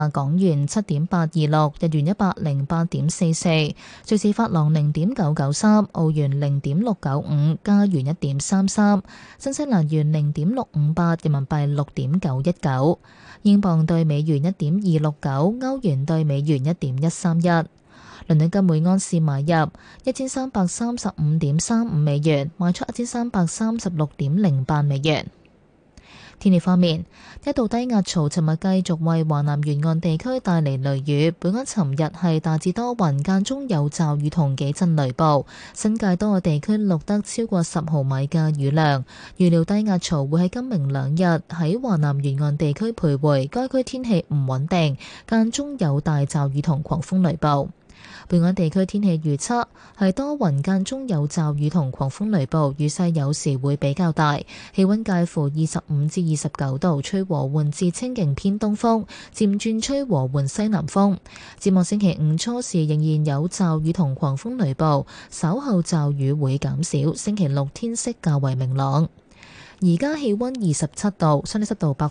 港元7.826，日元108.44，瑞士法郎0.993，澳元0.695，加元1.33，新西蘭元0.658，人民幣6.919，英鎊對美元1.269，歐元對美元1.131。倫敦金每安士買入1335.35美元，賣出1336.08美元。天氣方面，一道低壓槽尋日繼續為華南沿岸地區帶嚟雷雨。本港尋日係大致多雲，間中有驟雨同幾陣雷暴，新界多個地區錄得超過10毫米嘅雨量。預料低壓槽會喺今明兩日喺華南沿岸地區徘徊，該區天氣唔穩定，間中有大驟雨同狂風雷暴。本港地區天氣預測係多雲，間中有驟雨同狂風雷暴，雨勢有時會比較大，氣溫介乎25至29度，吹和緩至清勁偏東風，漸轉吹和緩西南風。展望星期五初時仍然有驟雨同狂風雷暴，稍後驟雨會減少。星期六天色較為明朗。而家氣溫27度，相對濕度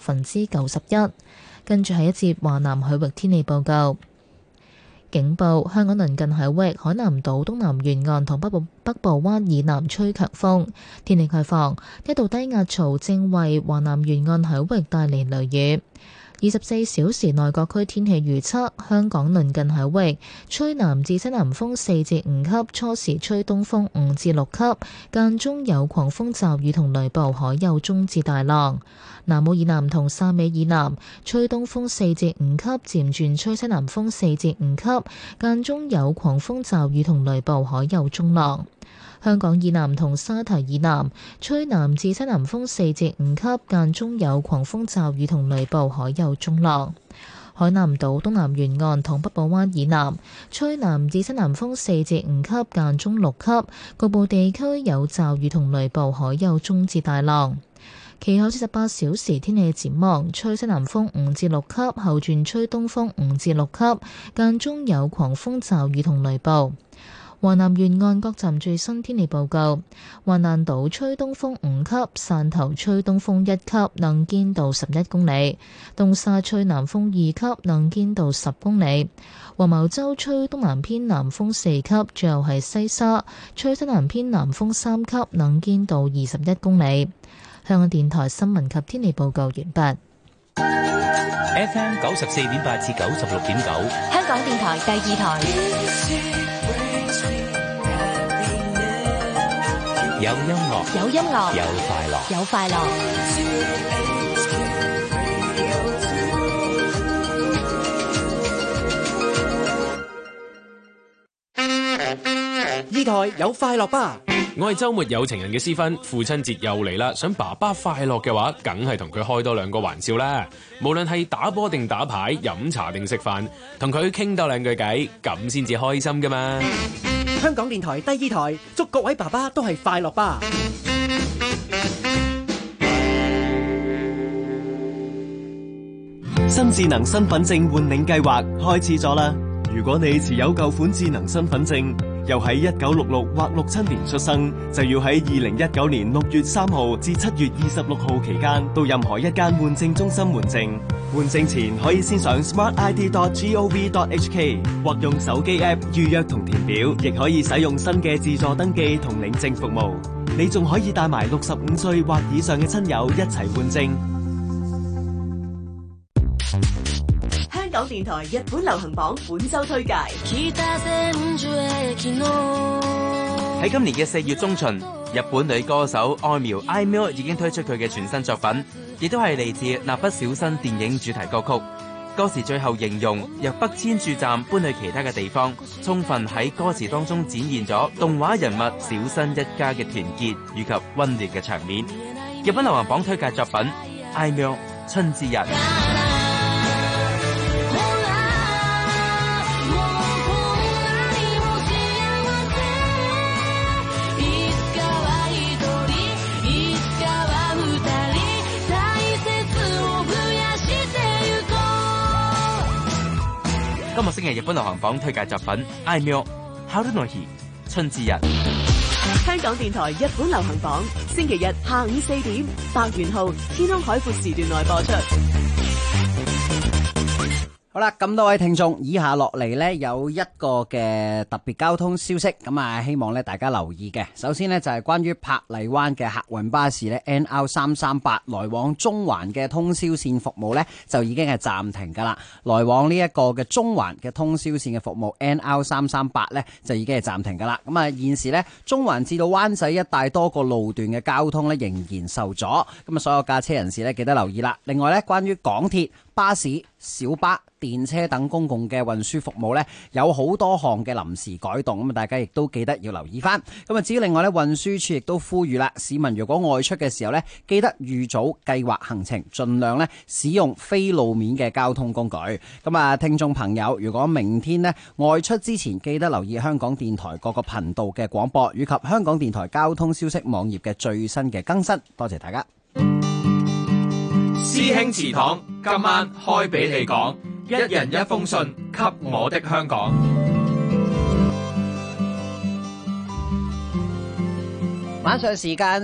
91%。跟住係一節華南海域天氣報告。警報：香港鄰近海域、海南島東南沿岸同北部灣以南吹強風。天氣概況：一道低壓槽正為華南沿岸海域帶嚟雷雨。24小時內各區天氣預測：香港鄰近海域吹南至西南風4至5級，初時吹東風5至6級，間中有狂風驟雨同雷暴，海有中至大浪。南澳以南同汕尾以南吹東風4至5級，漸轉吹西南風4至5級，間中有狂風驟雨同雷暴，海有中浪。香港以南同沙堤以南吹南至西南風4至5級，間中有狂風驟雨同雷暴，海有中浪。海南島東南沿岸同北部灣以南吹南至西南風4至5級，間中6級，局部地區有驟雨同雷暴，海有中至大浪。其後48小時天氣展望：吹西南風5至6級，後轉吹東風5至6級，間中有狂風驟雨同雷暴。華南沿岸各站最新天氣報告：橫瀾島吹東風5級，汕頭吹東風1級，能見度11公里；東沙吹南風2級，能見度10公里；黃茅洲吹東南偏南風4級，最後係西沙吹西南偏南風3級，能見度21公里。香港電台新聞及天氣報告完畢。 FM 94.8至96.9， 香港電台第二台。 有音樂， 有音樂， 有快樂， 有快樂。 呢台有快樂吧！ 我係週末有情人嘅思芬，父親節又嚟啦，想爸爸快樂嘅話，梗係同佢開多2個玩笑啦。無論係打波定打牌、飲茶定食飯，同佢傾多2句偈，咁先至開心噶嘛。 香港電台第二台，祝各位爸爸都係快樂吧！ 新智能身份證換領計劃開始咗啦！如果你持有舊款智能身份證，又喺1966或67年出生，就要喺2019年6月3號至7月26號期間到任何一間換證中心換證。換證前可以先上 smartid.gov.hk 或用手機 app 預約同填表，亦可以使用新嘅自助登記同領證服務。你仲可以帶埋65歲或以上嘅親友一齊換證。 香港電台日本流行榜本周推介。 喺今年嘅4月中旬，日本女歌手愛苗 Aimyo 已經推出佢嘅全新作品，亦都係嚟自《蠟筆小新》電影主題歌曲。歌詞最後形容由北千住站搬去其他嘅地方，充分喺歌詞當中展現咗動畫人物小新一家嘅團結以及溫暖嘅場面。日本流行榜推介作品 Aimyo 春之日。今個星期日本流行榜推介作品 Aimyo Haru no Hi 春之日。 香港電台日本流行榜星期日下午4點，白元浩天空海闊時段內播出。 好啦，咁多位聽眾，以下落嚟呢，有一個嘅特別交通消息，咁啊希望咧大家留意嘅。首先呢，就係關於珀麗灣嘅客運巴士呢 NR338 來往中環嘅通宵線服務呢，就已經係暫停噶啦。來往呢一個嘅中環嘅通宵線嘅服務 NR338 呢，就已經係暫停噶啦。咁啊現時呢，中環至到灣仔一帶多個路段嘅交通呢，仍然受阻，咁啊所有駕車人士呢，記得留意啦。另外呢，關於港鐵、巴士、小巴、電車等公共嘅運輸服務呢，有好多項嘅臨時改動，咁大家亦都記得要留意翻。咁啊，至於另外呢，運輸署亦都呼籲啦，市民如果外出嘅時候呢，記得預早計劃行程，盡量呢使用非路面嘅交通工具。咁啊，聽眾朋友，如果明天呢外出之前，記得留意香港電台各個頻道嘅廣播，以及香港電台交通消息網頁嘅最新嘅更新。多謝大家。 師兄祠堂今晚開俾你講，一人一封信給我的香港。 晚上時間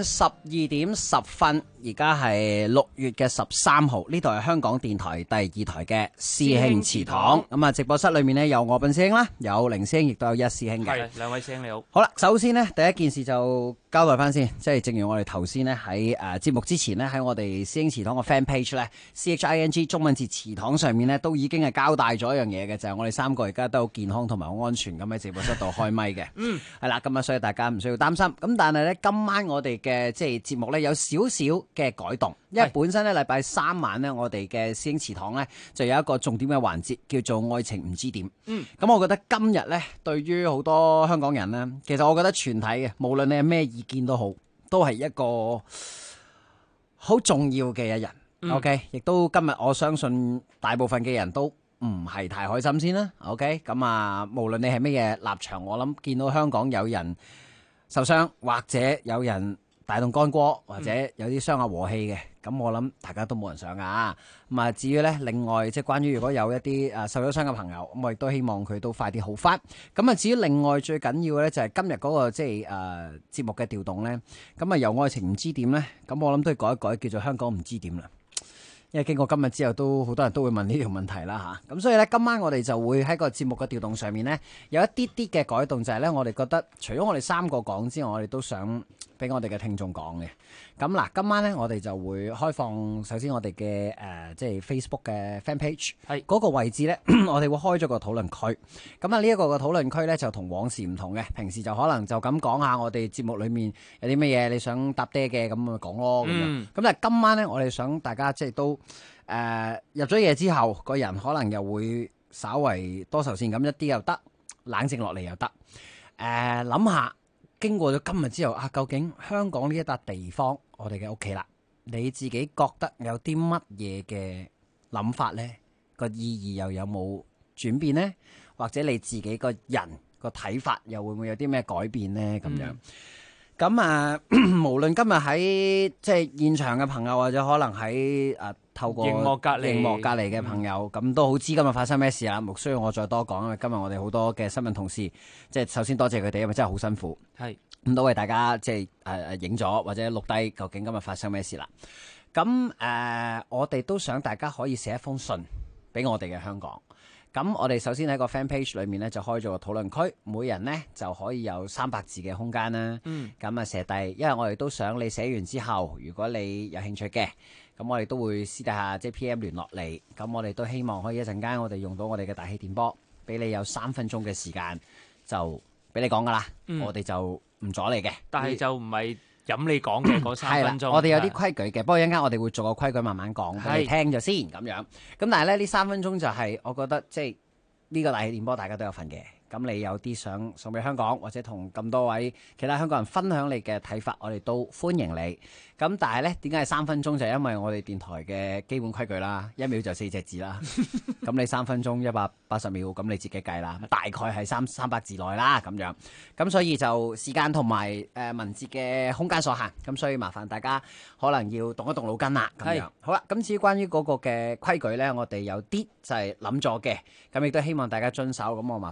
12:10，而家係6月嘅13號，呢度係香港電台第2台嘅師兄祠堂。咁啊，直播室裏面呢，有我笨師兄啦，有凌師兄，亦都有一師兄嘅。 係，兩位師兄你好。 好啦，首先呢，第一件事就交代翻先，即係正如我哋頭先呢，喺節目之前呢，喺我哋師兄祠堂嘅 fan page 咧 CHING 中文字祠堂上面呢，都已經係交代咗一樣嘢嘅，就係我哋3個而家都好健康同埋好安全咁喺直播室度開咪嘅。係啦，咁啊，所以大家唔需要擔心。咁但係呢，今晚我哋嘅即係節目呢，有少少嘅改動，因為本身呢，禮拜3晚呢，我哋嘅師兄祠堂呢，就有一個重點嘅環節叫做愛情唔知點。咁我覺得今日呢，對於好多香港人呢，其實我覺得全體嘅，無論你係咩意見都好，都係一個好重要嘅一日。OK， 亦都今日我相信大部分嘅人都唔係太開心先啦。OK， 咁啊，無論你係咩嘢立場，我諗見到香港有人受傷，或者有人大動干戈，或者有啲傷下和氣嘅，咁我諗大家都冇人想噶。咁啊，至於呢，另外即係關於如果有一啲受咗傷嘅朋友，咁我亦都希望佢都快啲好翻。咁啊，至於另外最緊要嘅呢，就係今日嗰個即係節目嘅調動呢。咁啊由愛情唔知點呢，咁我諗都要改一改，叫做香港唔知點啦。因為經過今日之後，都好多人都會問呢條問題啦嚇。咁所以呢，今晚我哋就會喺個節目嘅調動上面呢，有一啲啲嘅改動，就係呢，我哋覺得除咗我哋3個講之外，我哋都想俾我哋嘅聽眾講嘅。咁嗱，今晚呢，我哋就會開放首先我哋嘅即係 Facebook 嘅 fan page，係嗰個位置呢，我哋會開咗個討論區。咁啊，呢一個嘅討論區呢，就同往時唔同嘅，平時就可能就咁講下我哋節目裡面有啲乜嘢你想搭爹嘅，咁咪講咯咁樣。咁但係今晚呢，我哋想大家即係都入咗夜之後，個人可能又會稍為多愁善感一啲又得，冷靜落嚟又得。諗下經過咗今日之後啊，究竟香港呢一笪地方，我哋嘅屋企啦，你自己覺得有啲乜嘢嘅諗法呢？個意義又有冇轉變呢？或者你自己個人個睇法又會唔會有啲咩改變呢？咁樣。咁啊，無論今日喺即係現場嘅朋友，或者可能喺透過熒幕隔離嘅朋友，咁都好知今日發生咩事啦。唔需要我再多講，因為今日我哋好多嘅新聞同事，即係首先多謝佢哋，因為真係好辛苦。係咁都為大家即係影咗或者錄低究竟今日發生咩事啦。咁我哋都想大家可以寫一封信俾我哋嘅香港。咁我哋首先喺個 fan page 裏面咧就開咗個討論區，每人呢就可以有300字嘅空間啦。咁啊寫低，因為我哋都想你寫完之後，如果你有興趣嘅，咁我哋都會私底下即係 PM 聯絡你。咁我哋都希望可以一陣間我哋用到我哋嘅大氣電波，俾你有3分鐘嘅時間就俾你講噶啦。我哋就唔阻你嘅， 但係就唔係飲你講嘅嗰3分鐘。 我哋有啲規矩嘅，不過一陣間我哋會做個規矩慢慢講俾你聽咗先咁樣。咁但係咧呢3分鐘就係我覺得即係呢個大氣電波大家都有份嘅。咁你有啲想送俾香港，或者同咁多位其他香港人分享你嘅睇法，我哋都歡迎你。咁但係呢，點解係3分鐘？就係因為我哋電台嘅基本規矩啦，1秒就4隻字啦。咁你3分鐘180秒，咁你自己計啦，大概係300字內啦咁樣。咁所以就時間同埋文字嘅空間所限，咁所以麻煩大家可能要動一動腦筋啦。咁樣好啦。咁至於關於嗰個嘅規矩呢，我哋有啲就係諗咗嘅，咁亦都希望大家遵守。咁我麻煩啦，凌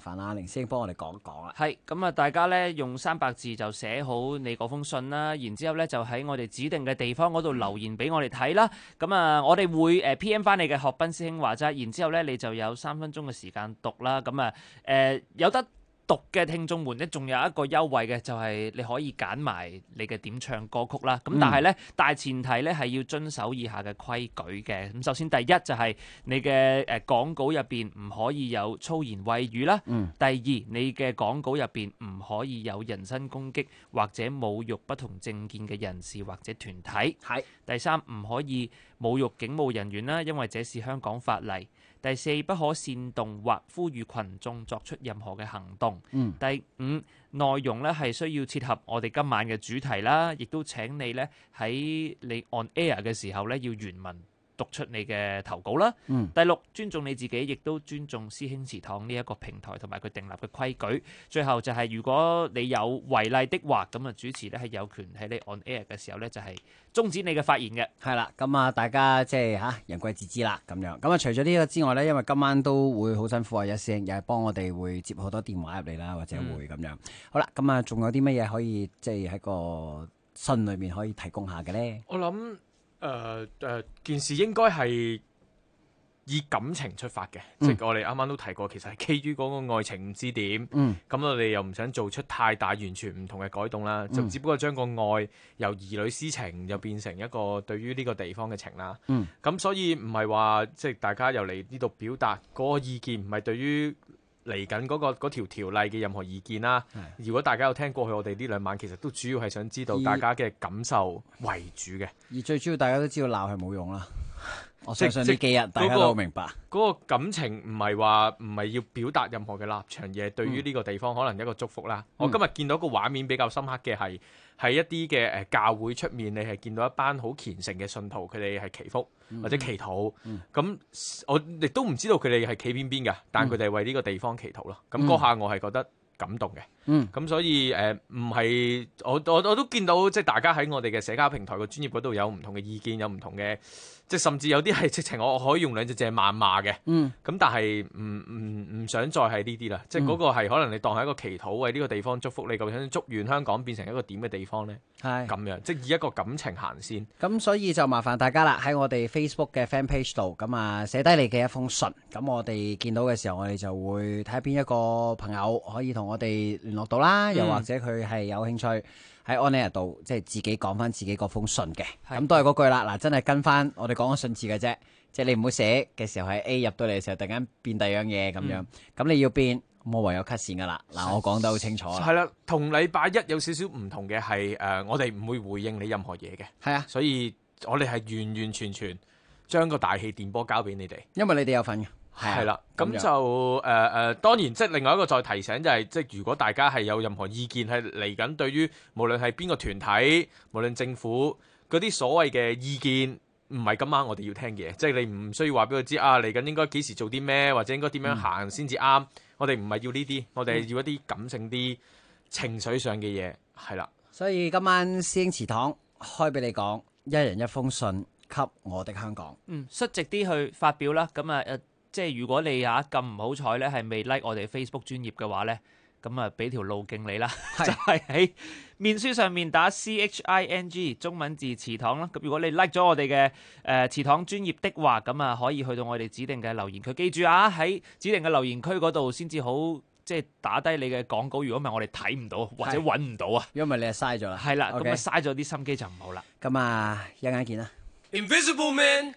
明先幫我哋講一講啦。 係咁啊，大家咧用300字就寫好你嗰封信啦，然之後咧就喺我哋指定嘅地方嗰度留言俾我哋睇啦。咁啊，我哋會PM 翻你嘅學斌師兄話齋，然之後咧你就有3分鐘嘅時間讀啦。咁啊有得讀嘅聽眾們咧，仲有一個優惠嘅，就係你可以揀埋你嘅點唱歌曲啦。咁但係咧，大前提咧係要遵守以下嘅規矩嘅。咁首先第一就係你嘅講稿入邊唔可以有粗言穢語啦。第二，你嘅講稿入邊唔可以有人身攻擊或者侮辱不同政見嘅人士或者團體。 係。 第三，唔可以侮辱警務人員啦，因為這是香港法例。第四，不可煽動或呼籲群眾作出任何嘅行動。第五，內容咧係需要切合我哋今晚嘅主題啦，亦都請你咧喺你 on air 嘅時候咧要原文讀出你嘅投稿啦。第六，尊重你自己，亦都尊重師兄祠堂呢一個平台同埋佢訂立嘅規矩。最後就係如果你有違例的話，咁啊主持咧係有權喺你 on air 嘅時候咧就係終止你嘅發言嘅。 係啦，咁啊大家即係人貴自知啦咁樣。咁啊除咗呢個之外咧，因為今晚都會好辛苦啊，一師兄又係幫我哋會接好多電話入嚟啦，或者會咁樣。好啦，咁啊仲有啲乜嘢可以即係喺個信裏面可以提供下嘅咧？ 我諗件事應該係以感情出發嘅，即係我哋啱啱都提過，其實係基於嗰個愛情唔知點，咁我哋又唔想做出太大完全唔同嘅改動啦，就只不過將個愛由兒女私情又變成一個對於呢個地方嘅情啦。咁所以唔係話即係大家又嚟呢度表達嗰個意見，唔係對於嚟緊嗰條條例嘅任何意見啦。如果大家有聽過去我哋呢2晚，其實都主要係想知道大家嘅感受為主嘅。 而最主要大家都知道鬧係冇用啦。我相信呢幾日大家都明白。嗰個感情唔係要表達任何嘅立場，而係對於呢個地方可能一個祝福啦。我今日見到個畫面比較深刻嘅係一啲嘅教會出面，你係見到一班好虔誠嘅信徒，佢哋係祈福或者祈禱。咁我亦都唔知道佢哋係企邊邊㗎，但佢哋係為呢個地方祈禱咯。咁嗰下我係覺得感動嘅。咁所以唔係我都見到即係大家喺我哋嘅社交平台個專頁嗰度有唔同嘅意見，有唔同嘅。即係甚至有啲係直情我可以用2隻字謾罵嘅，咁但係唔想再係呢啲啦。即係嗰個係可能你當係一個祈禱，為呢個地方祝福你，究竟祝願香港變成一個點嘅地方呢？係咁樣，即係以一個感情行先。 咁所以就麻煩大家啦，喺我哋 Facebook 嘅 Fan Page 度，咁啊寫低你嘅一封信。咁我哋見到嘅時候，我哋就會睇下邊一個朋友可以同我哋聯絡到啦，又或者佢係有興趣。喺 on air 度，即係自己講翻自己嗰封信嘅，咁都係嗰句啦。嗱，真係跟翻我哋講嘅信字嘅啫，即係你唔好寫嘅時候係 A 入到嚟嘅時候，突然間變第二樣嘢咁樣，咁你要變，我唯有 cut 線噶啦。嗱，我講得好清楚啦。 係啦，同禮拜一有少少唔同嘅係我哋唔會回應你任何嘢嘅。 係啊， 所以我哋係完完全全將個大氣電波交俾你哋， 因為你哋有份嘅。 係啦，咁就當然即係另外一個再提醒就係，即係如果大家係有任何意見係嚟緊，對於無論係邊個團體，無論政府嗰啲所謂嘅意見，唔係今晚我哋要聽嘅，即係你唔需要話俾佢知啊，嚟緊應該幾時做啲咩，或者應該點樣行先至啱。我哋唔係要呢啲，我哋係要一啲感性啲、情緒上嘅嘢，係啦。 所以今晚師兄祠堂開俾你講，一人一封信給我的香港。 率直啲去發表啦。咁啊即係如果你咁唔好彩咧，係未 like 我哋 Facebook 專頁嘅話咧，咁啊俾條路徑你啦，就係喺面書上面打 CHING 中文字祠堂啦。咁如果你 like 咗我哋嘅祠堂專頁的話，咁啊可以去到我哋指定嘅留言區。記住啊，喺指定嘅留言區嗰度先至好，即係打低你嘅講稿。如果唔係我哋睇唔到或者揾唔到啊， 因為你係嘥咗啦。 係啦，咁啊嘥咗啲心機就唔好啦。 咁啊，一陣間見啦。 Invisible Man。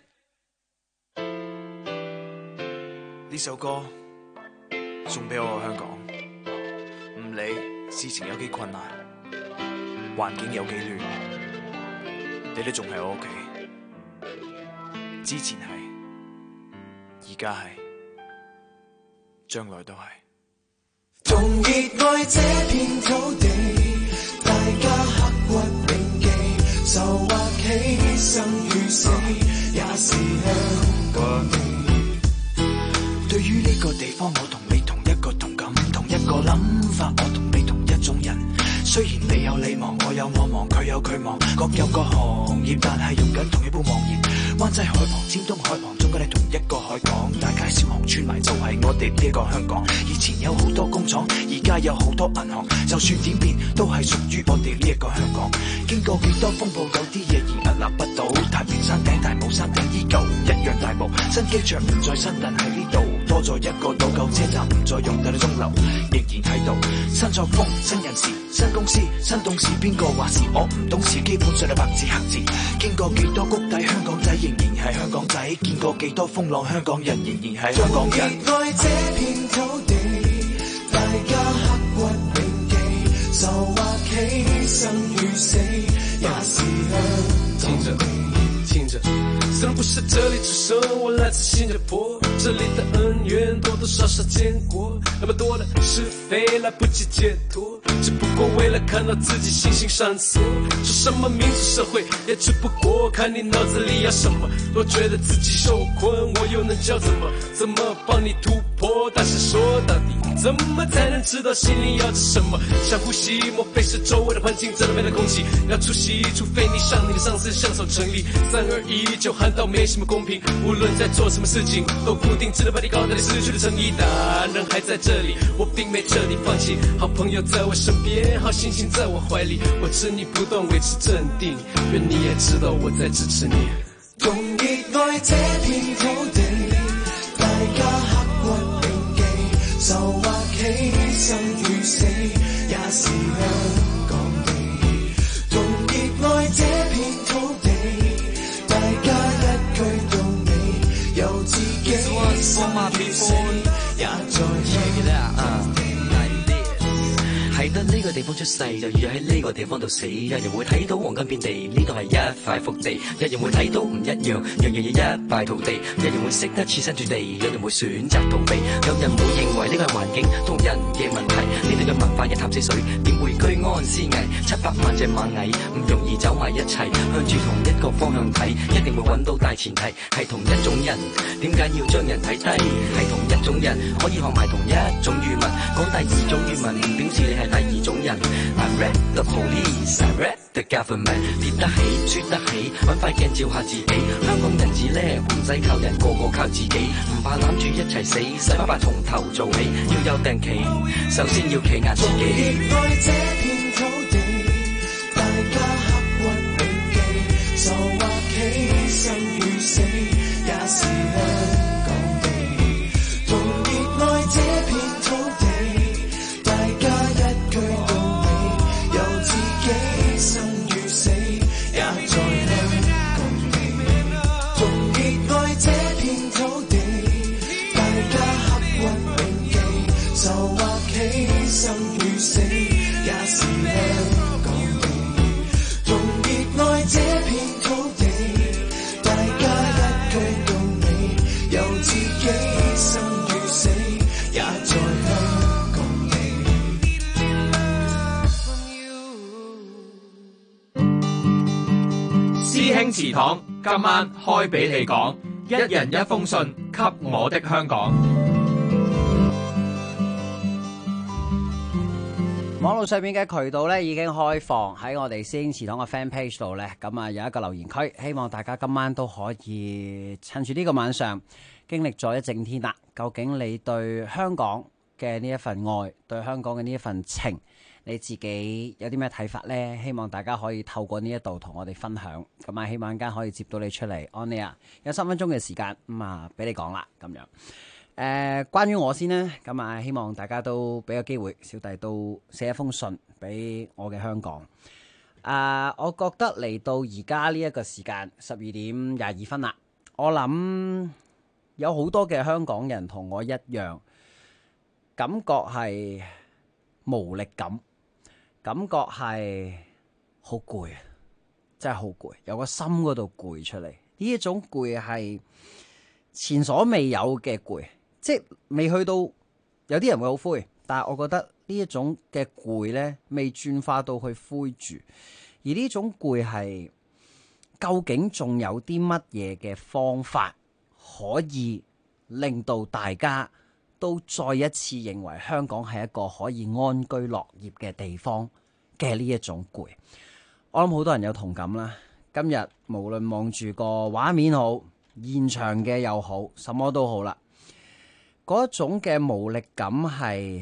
呢首歌送俾我香港，唔理事情有幾困難，環境有幾亂，你都仲係我屋企。之前係，而家係，將來都係。 同熱愛這片土地，大家刻骨銘記，愁或喜，生與死，也是香港地。對於呢個地方，我同你同一個同感，同一個諗法，我同你同一種人。雖然你有你忙，我有我忙，佢有佢忙，各有各行業，但係用緊同一本網頁。 灣仔海旁、尖東海旁，中間係同一個海港，大街小巷串埋就係我哋呢一個香港。以前有好多工廠，而家有好多銀行，就算點變都係屬於我哋呢一個香港。經過幾多風暴，有啲嘢而屹立不倒。太平山頂、大帽山頂依舊一樣大霧，新機場唔再新，但喺呢度多咗一個老舊車站，唔再用，但係鐘樓仍然喺度。新作風、新人事、新公司、新董事，邊個話事我唔懂事，基本上係白字黑字。經過幾多谷底，香港仔仍然係香港仔；見過幾多風浪，香港人仍然係香港人。 熱愛這片土地，大家刻骨銘記，就話起生與死，也是香港地。 聽着，雖然不是這裡出生，我來自新加坡，這裡的恩怨多多少少見過，那麼多的是非來不及解脫，只不過為了看到自己星星閃爍，說什麼民主社會，也只不過看你腦子裡要什麼。若覺得自己受困，我又能教怎麼幫你突破？但是說到底，怎麼才能知道心裡要着什麼？想呼吸，莫非是周圍的環境真的沒了空氣？要出息，除非你向你的上司享受成立。321就喊到沒什麼公平，無論在做什麼事情都固定，只能把你搞到你失去了誠意。答案還在這裡，我並沒徹底放棄，好朋友在我身邊，好心情在我懷裡，我知你不斷維持鎮定，願你也知道我在支持你。 同熱愛這片土地，大家刻骨銘記，就話起生與死，也是香港地。同熱愛這片土地，大家一句到尾，由自己生與死，也在香港地。 喺得呢個地方出世，就要喺呢個地方度死。有人會睇到黃金遍地，呢度係一塊福地；有人會睇到唔一樣，樣樣嘢一敗塗地。有人會識得設身處地，有人會選擇逃避。有人會認為呢個係環境同人嘅問題。呢度嘅文化一潭死水，點會居安思危？700萬隻螞蟻唔容易走埋一齊，向住同一個方向睇，一定會揾到大前提係同一種人。點解要將人睇低？係同一種人可以學埋同一種語文，講第二種語文唔表示你係第二種人。I read the police, I read the government。 跌得起，輸得起，揾塊鏡照下自己。香港人至叻，唔使靠人，個個靠自己。唔怕攬住一齊死，洗白從頭做起。要有定期，首先要企硬自己。 熱愛這片土地，大家刻骨銘記，就話起生與死，也是香港地。同熱愛這片土地，大家一句到尾，由自己生與死，也在香港地。同熱愛這片土地，大家刻骨銘記，就話起生與死，也是香港地。同熱愛這片土地，大家一句到尾，由自己生與死，也在香港地。 師兄祠堂今晚開俾你講，一人一封信給我的香港。 網絡上面嘅渠道咧已經開放喺我哋師兄祠堂嘅 fan page 度咧，咁啊有一個留言區，希望大家今晚都可以趁住呢個晚上經歷咗一整天啦。究竟你對香港嘅呢一份愛，對香港嘅呢一份情，你自己有啲咩睇法呢？希望大家可以透過呢一度同我哋分享。咁啊，希望間可以接到你出嚟 on air，有3分鐘嘅時間，咁啊俾你講啦，咁樣。關於我先呢，咁啊希望大家都俾個機會，小弟都寫一封信俾我嘅香港。我覺得嚟到而家呢一個時間12點22分啦，我諗有好多嘅香港人同我一樣，感覺係無力感，感覺係好攰，真係好攰，有個心嗰度攰出嚟。呢一種攰係前所未有嘅攰。即係未去到，有啲人會好灰，但係我覺得呢一種嘅攰呢，未轉化到去灰住，而呢種攰係究竟仲有啲乜嘢嘅方法可以令到大家都再一次認為香港係一個可以安居樂業嘅地方嘅呢一種攰？我諗好多人有同感啦。 今日無論望住個畫面好，現場嘅又好，什麼都好啦，嗰種嘅無力感係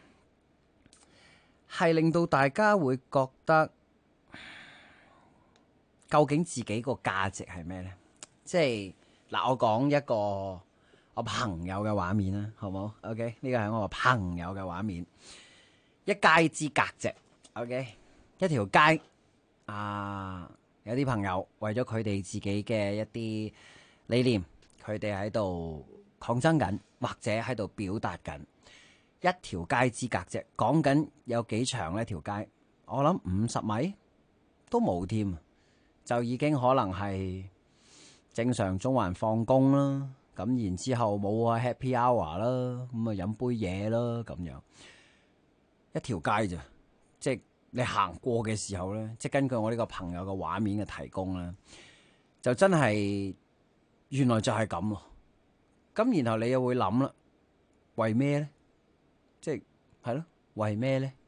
令到大家會覺得，究竟自己個價值係咩呢？即係嗱，我講一個我朋友嘅畫面啦，好唔好 ？OK， 呢個係我個朋友嘅畫面，一街之隔啫。OK， 一條街啊，有啲朋友為咗佢哋自己嘅一啲理念，佢哋喺度抗爭緊，或者喺度表達緊。一條街之隔啫，講緊有幾長呢條街？我諗50米都冇添，就已經可能係正常中環放工啦。咁然之後冇啊 happy hour 啦，咁啊飲杯嘢啦，咁樣一條街咋？即係你行過嘅時候咧，即係根據我呢個朋友嘅畫面嘅提供咧，就真係原來就係咁咯。咁然後你又會諗啦，為咩咧？即係咯，為咩咧？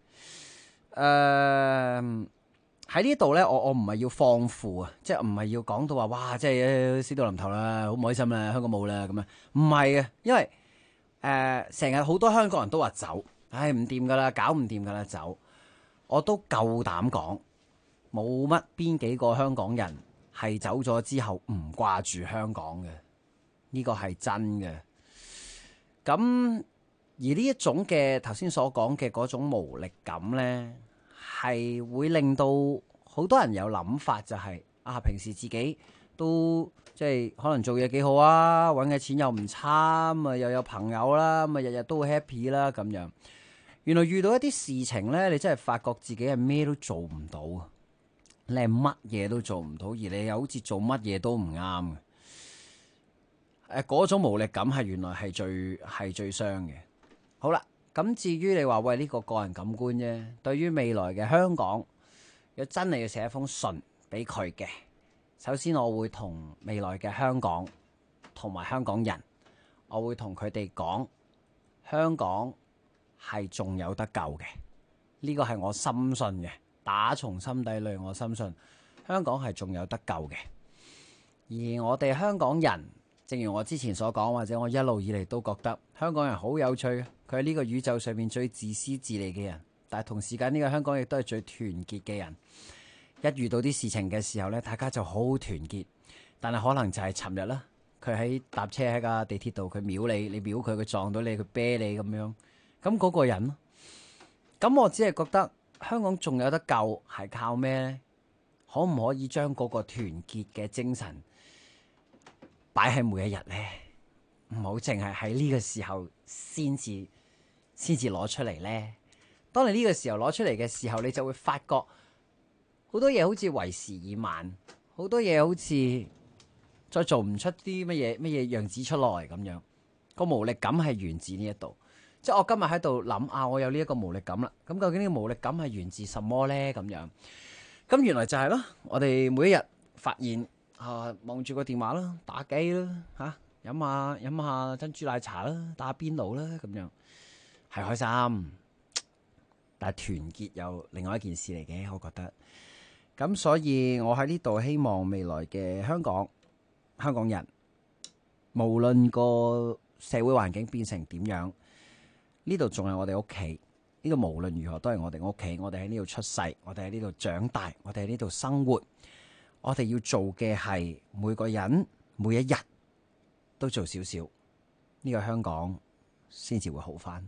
喺呢度咧，我唔係要放負啊，即係唔係要講到話哇，即係死到臨頭啦，好唔開心啦，香港冇啦咁樣，唔係啊，因為成日好多香港人都話走，唉唔掂噶啦，搞唔掂噶啦，走，我都夠膽講，冇乜邊幾個香港人係走咗之後唔掛住香港嘅，呢個係真嘅。咁而呢一種嘅頭先所講嘅嗰種無力感咧，係會令到好多人有諗法，就係平時自己都即係可能做嘢幾好啊，揾嘅錢又唔差，咁又有朋友啦，咁日日都 happy 啦咁樣。原來遇到一啲事情呢，你真係發覺自己係咩都做唔到，你係乜嘢都做唔到，而你又好似做乜嘢都唔啱嘅。嗰種無力感係原來係最傷嘅。好啦。咁至於你話喂呢個個人感官啫，對於未來嘅香港，若真係要寫一封信俾佢嘅，首先我會同未來嘅香港同埋香港人，我會同佢哋講，香港係仲有得救嘅，呢個係我深信嘅，打從心底裏我深信香港係仲有得救嘅。而我哋香港人，正如我之前所講，或者我一路以嚟都覺得香港人好有趣，佢係呢個宇宙上面最自私自利嘅人，但係同時間呢個香港亦都係最團結嘅人。一遇到啲事情嘅時候呢，大家就好團結，但係可能就係尋日啦，佢喺搭車喺架地鐵度，佢秒你，你秒佢，佢撞到你，佢啤你咁樣，咁嗰個人，咁我只係覺得香港仲有得救係靠咩呢？可唔可以將嗰個團結嘅精神擺喺每一日呢？唔好淨係喺呢個時候先至攞出嚟呢。當你呢個時候攞出嚟嘅時候，你就會發覺好多嘢好似為時已晚，好多嘢好似再做唔出啲乜嘢樣子出來咁樣。個無力感係源自呢一度，即係我今日喺度諗我有呢一個無力感啦。咁究竟呢個無力感係源自什麼呢？咁樣，咁原來就係咯，我哋每一日發現望住個電話啦，打機啦，飲下珍珠奶茶啦，打下邊爐啦，咁樣係開心。但係團結有另外一件事嚟嘅，我覺得。咁所以我喺呢度希望未來嘅香港人，無論個社會環境變成點樣，呢度仲係我哋屋企。呢度無論如何都係我哋屋企，我哋喺呢度出世，我哋喺呢度長大，我哋喺呢度生活。我哋要做嘅係每個人每一日都做少少，呢個香港先至會好返。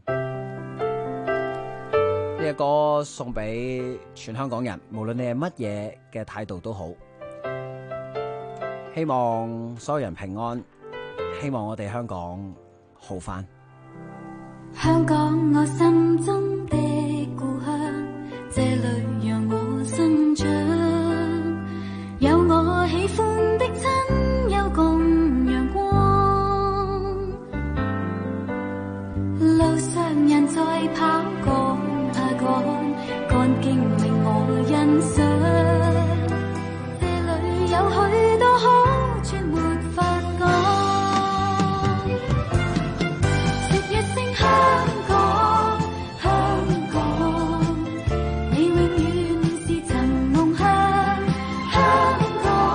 呢個歌送俾全香港人，無論你係乜嘢嘅態度都好，希望所有人平安，希望我哋香港好返。 香港我心中的故鄉，這裏讓我生長，有我喜歡的親友共陽光，路上人在跑趕趕徑令我欣賞，這裏有許多好處沒法講，夕月升香港，香港，你永遠是曾夢鄉，香港。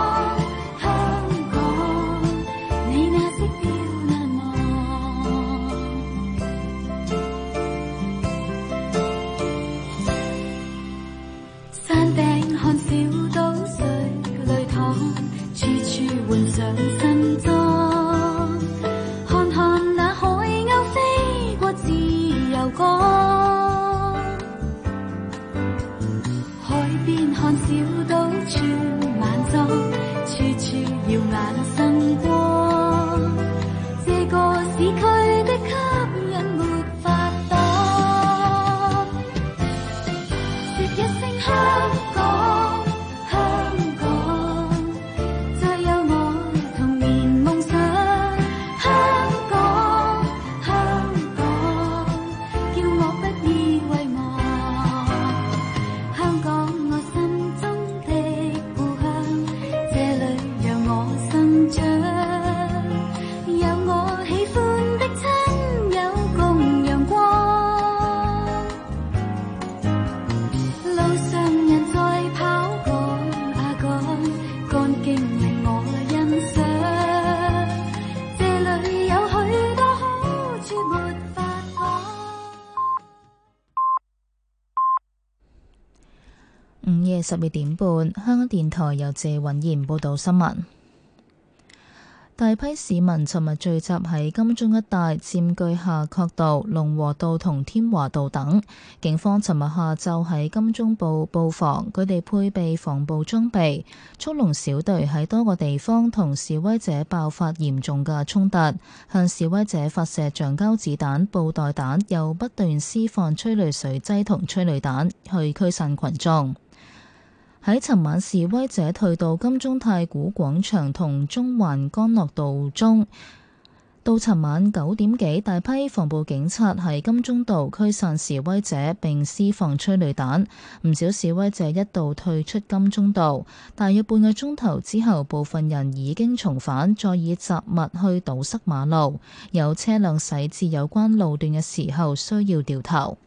午夜12點半，香港電台由謝允賢報道新聞。大批市民尋日聚集喺金鐘一帶，佔據夏慤道、龍和道同添華道等。警方尋日下晝喺金鐘布防，佢哋配備防暴裝備，速龍小隊喺多個地方同示威者爆發嚴重嘅衝突，向示威者發射橡膠子彈、布袋彈，又不斷施放催淚水劑同催淚彈去驅散群眾。喺尋晚示威者退到金鐘太古廣場同中環干諾道中，到尋晚9點幾，大批防暴警察喺金鐘道驅散示威者並施放催淚彈，唔少示威者一度退出金鐘道，大約半個鐘頭之後，部分人已經重返，再以雜物去堵塞馬路，有車輛駛至有關路段嘅時候需要掉頭。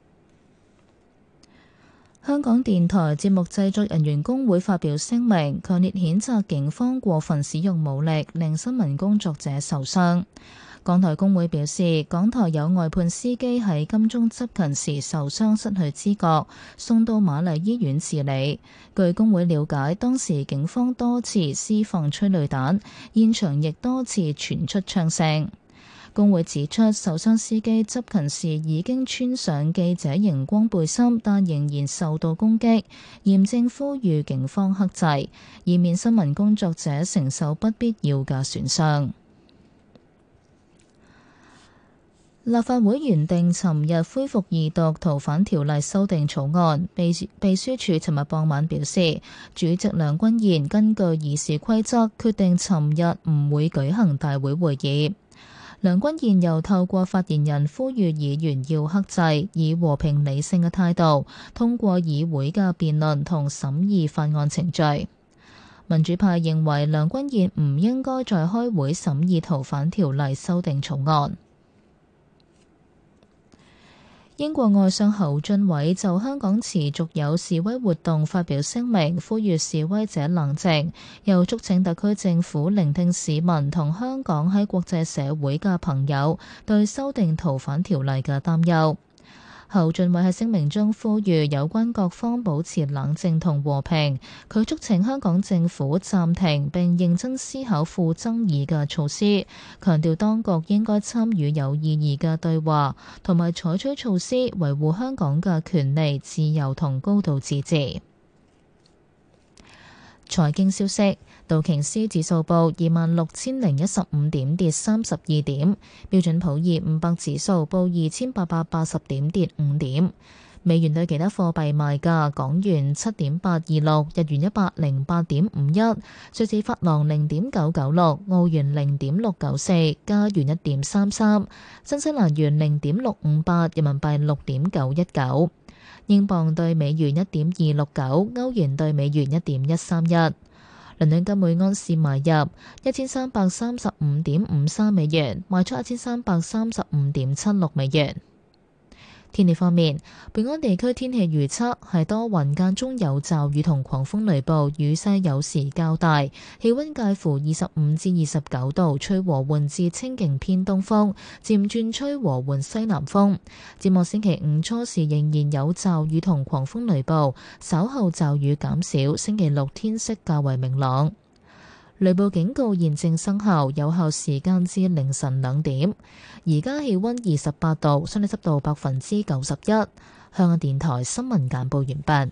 香港電台節目製作人員工會發表聲明，強烈譴責警方過分使用武力，令新聞工作者受傷。港台工會表示，港台有外判司機喺金鐘執勤時受傷失去知覺，送到瑪麗醫院治理。據工會了解，當時警方多次施放催淚彈，現場亦多次傳出槍聲。工會指出，受傷司機執勤時已經穿上記者熒光背心，但仍然受到攻擊，嚴正呼籲警方克制，以免新聞工作者承受不必要嘅損傷。立法會原定尋日恢復二讀逃犯條例修訂草案，秘書處尋日傍晚表示，主席梁君彥根據議事規則決定尋日唔會舉行大會會議。梁君彥又透過發言人呼籲議員要克制，以和平理性嘅態度通過議會嘅辯論同審議法案程序。民主派認為梁君彥唔應該再開會審議逃犯條例修訂草案。英國外相侯俊偉就香港持續有示威活動發表聲明，呼籲示威者冷靜，又促請特區政府聆聽市民同香港喺國際社會嘅朋友對修訂逃犯條例嘅擔憂。侯俊偉喺聲明中呼籲有關各方保持冷靜同和平，佢促請香港政府暫停並認真思考富爭議嘅措施，強調當局應該參與有意義嘅對話，同埋採取措施維護香港嘅權利、自由同高度自治。財經消息，道瓊斯指數報26,015點，跌32點；標準普爾500指數報2,880點，跌5點。美元對其他貨幣賣價：港元7.826，日元108.51，瑞士法郎0.996，澳元0.694，加元1.33，新西蘭元0.658，人民幣6.919。英鎊對美元1.269，歐元對美元1.131。倫敦金每盎司買入1335.53美元，賣出1335.76美元。天氣方面，本港地區天氣預測係多雲間中有驟雨同狂風雷暴，雨勢有時較大，氣溫介乎25至29度，吹和緩至清勁偏東風，漸轉吹和緩西南風。展望星期五初時仍然有驟雨同狂風雷暴，稍後驟雨減少，星期六天色較為明朗。雷暴警告現正生效，有效時間至凌晨2點。而家氣溫28度，相對濕度91%。香港電台新聞簡報完畢。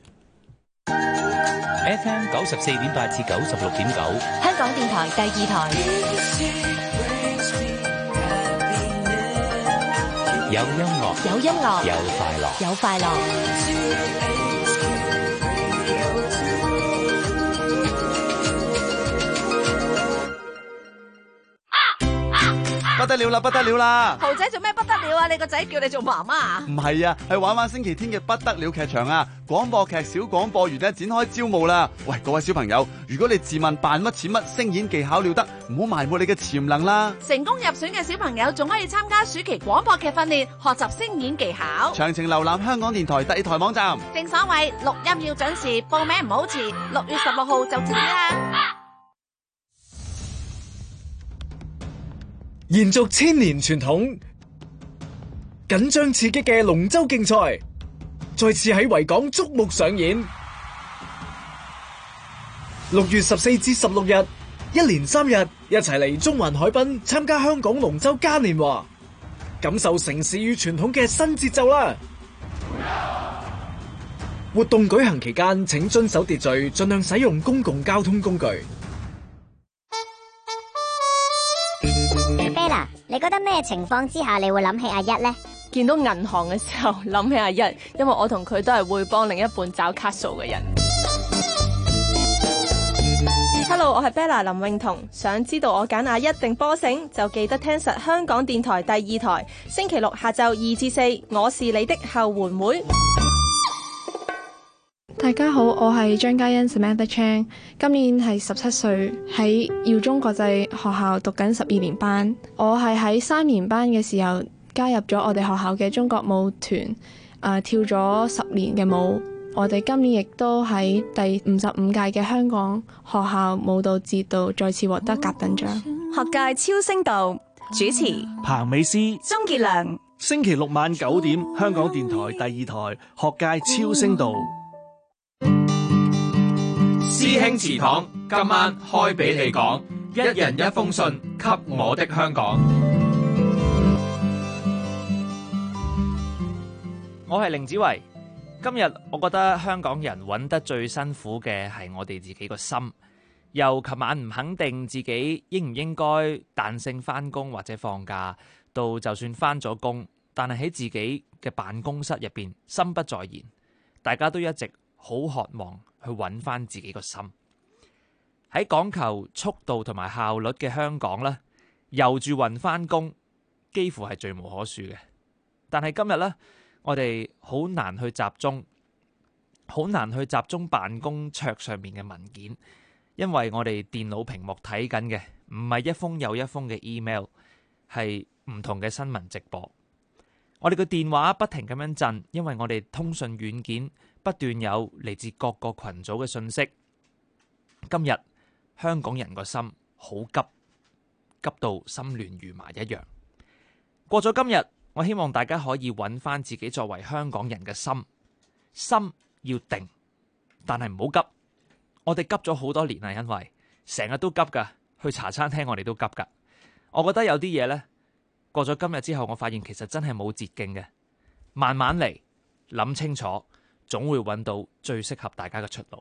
FM 94.8至96.9， 香港電台第2台。 有音樂， 有音樂， 有快樂， 有快樂。 不得了啦，不得了啦！ 豪仔做咩不得了啊？你個仔叫你做媽媽啊？ 唔係啊，係玩星期天嘅不得了劇場啊！廣播劇小廣播員咧展開招募啦！喂，各位小朋友，如果你自問扮乜似乜，聲演技巧了得，唔好埋沒你嘅潛能啦！ 成功入選嘅小朋友仲可以參加暑期廣播劇訓練，學習聲演技巧。 詳情瀏覽香港電台第2台網站。 正所謂錄音要準時，報名唔好遲，6月16號就知啦！ 延續1000年傳統，緊張刺激嘅龍舟競賽再次喺維港矚目上演。 6月14至16日，一連3日，一齊嚟中環海濱參加香港龍舟嘉年華，感受城市與傳統嘅新節奏啦！活動舉行期間，請遵守秩序，盡量使用公共交通工具。 Bella， 你覺得咩情況之下你會諗起阿一呢？ 見到銀行嘅時候諗起阿一，因為我同佢都係會幫另一半找卡數嘅人。Hello， 我係 Bella 林詠彤，想知道我揀阿一定波繩，就記得聽實香港電台第2台，星期6下晝2至4，我是你的後援會。 大家好，我係張嘉欣 Samantha Chang， 今年係17歲，喺耀中國際學校讀緊12年班。我係喺3年班嘅時候加入咗我哋學校嘅中國舞團，跳咗10年嘅舞。我哋今年亦都喺第55屆嘅香港學校舞蹈節度再次獲得甲等獎。 學界超聲道主持彭美詩、 鍾傑良。 星期6晚9點，香港電台第2台學界超聲道。 師兄祠堂今晚開俾你講，一人一封信給我的香港。 我係凌子維。今日我覺得香港人揾得最辛苦嘅係我哋自己個心。由琴晚唔肯定自己應唔應該彈性返工或者放假，到就算返咗工，但係喺自己嘅辦公室入邊心不在焉，大家都一直好渴望去揾翻自己個心。喺講求速度同埋效率嘅香港呢，由住運返工幾乎係罪無可恕嘅。但係今日呢，我哋好難去集中辦公桌上面嘅文件，因為我哋電腦屏幕睇緊嘅唔係一封又一封嘅 email， 係唔同嘅新聞直播。我哋個電話不停咁樣震，因為我哋通訊軟件不斷有嚟自各個群組嘅信息。今日香港人個心好急，急到心亂如麻一樣。過咗今日，我希望大家可以揾翻自己作為香港人嘅心，心要定，但係唔好急。我哋急咗好多年啦，因為成日都急噶，去茶餐廳我哋都急噶。我覺得有啲嘢呢，過咗今日之後，我發現其實真係冇捷徑嘅，慢慢嚟，諗清楚，總會揾到最適合大家嘅出路。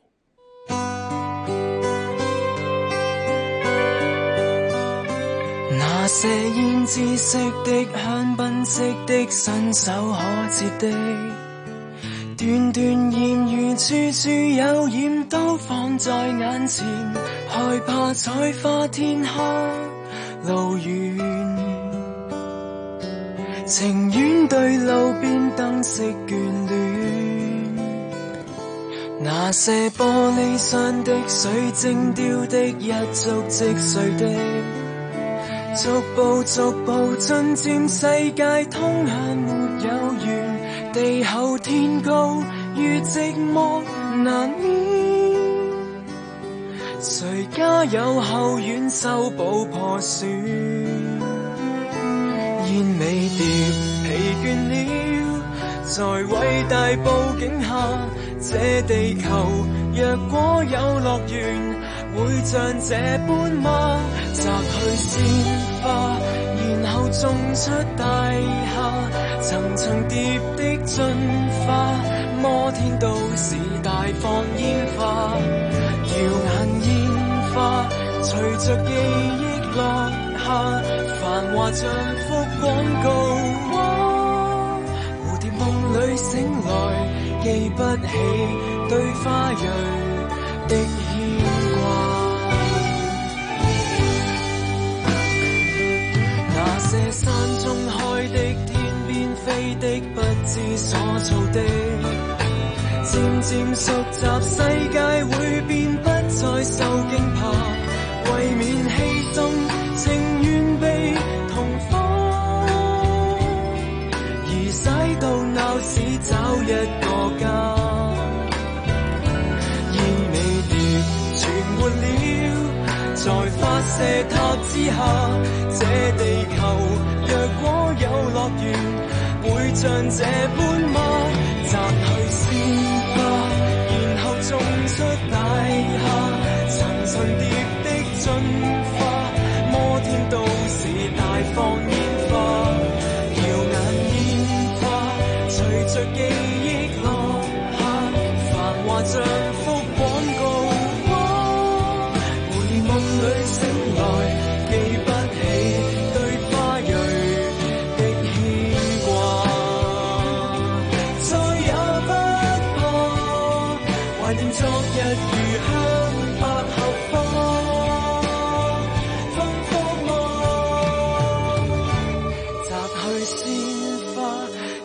那些胭脂色的香檳色的伸手可接的，段段艷遇處處有染都放在眼前，害怕採花天黑路遠，情願對路邊燈飾眷戀。那些玻璃箱的水晶雕的一觸即碎的，逐步逐步進佔世界，通向沒有緣，地厚天高與寂寞難免，誰家有後院修補破損，煙尾碟疲倦了，在偉大佈景下，這地球若果有樂園，會像這般嗎？摘去鮮花，然後種出大廈，層層疊的進化，摩天都市大放煙花，耀眼煙花隨着記憶落下，繁華像幅廣告畫，蝴蝶夢裏醒來，記不起對花蕊的牽掛。那些山中開的，天邊飛的，不知所措的，漸漸熟習，世界會變，不再受驚怕，為免犧牲，情願被同化，而駛到鬧市找一個家，煙尾碟全沒了，在發射塔之下，這地球若果有樂園，會像這般嗎？摘去鮮花，然後種出大廈。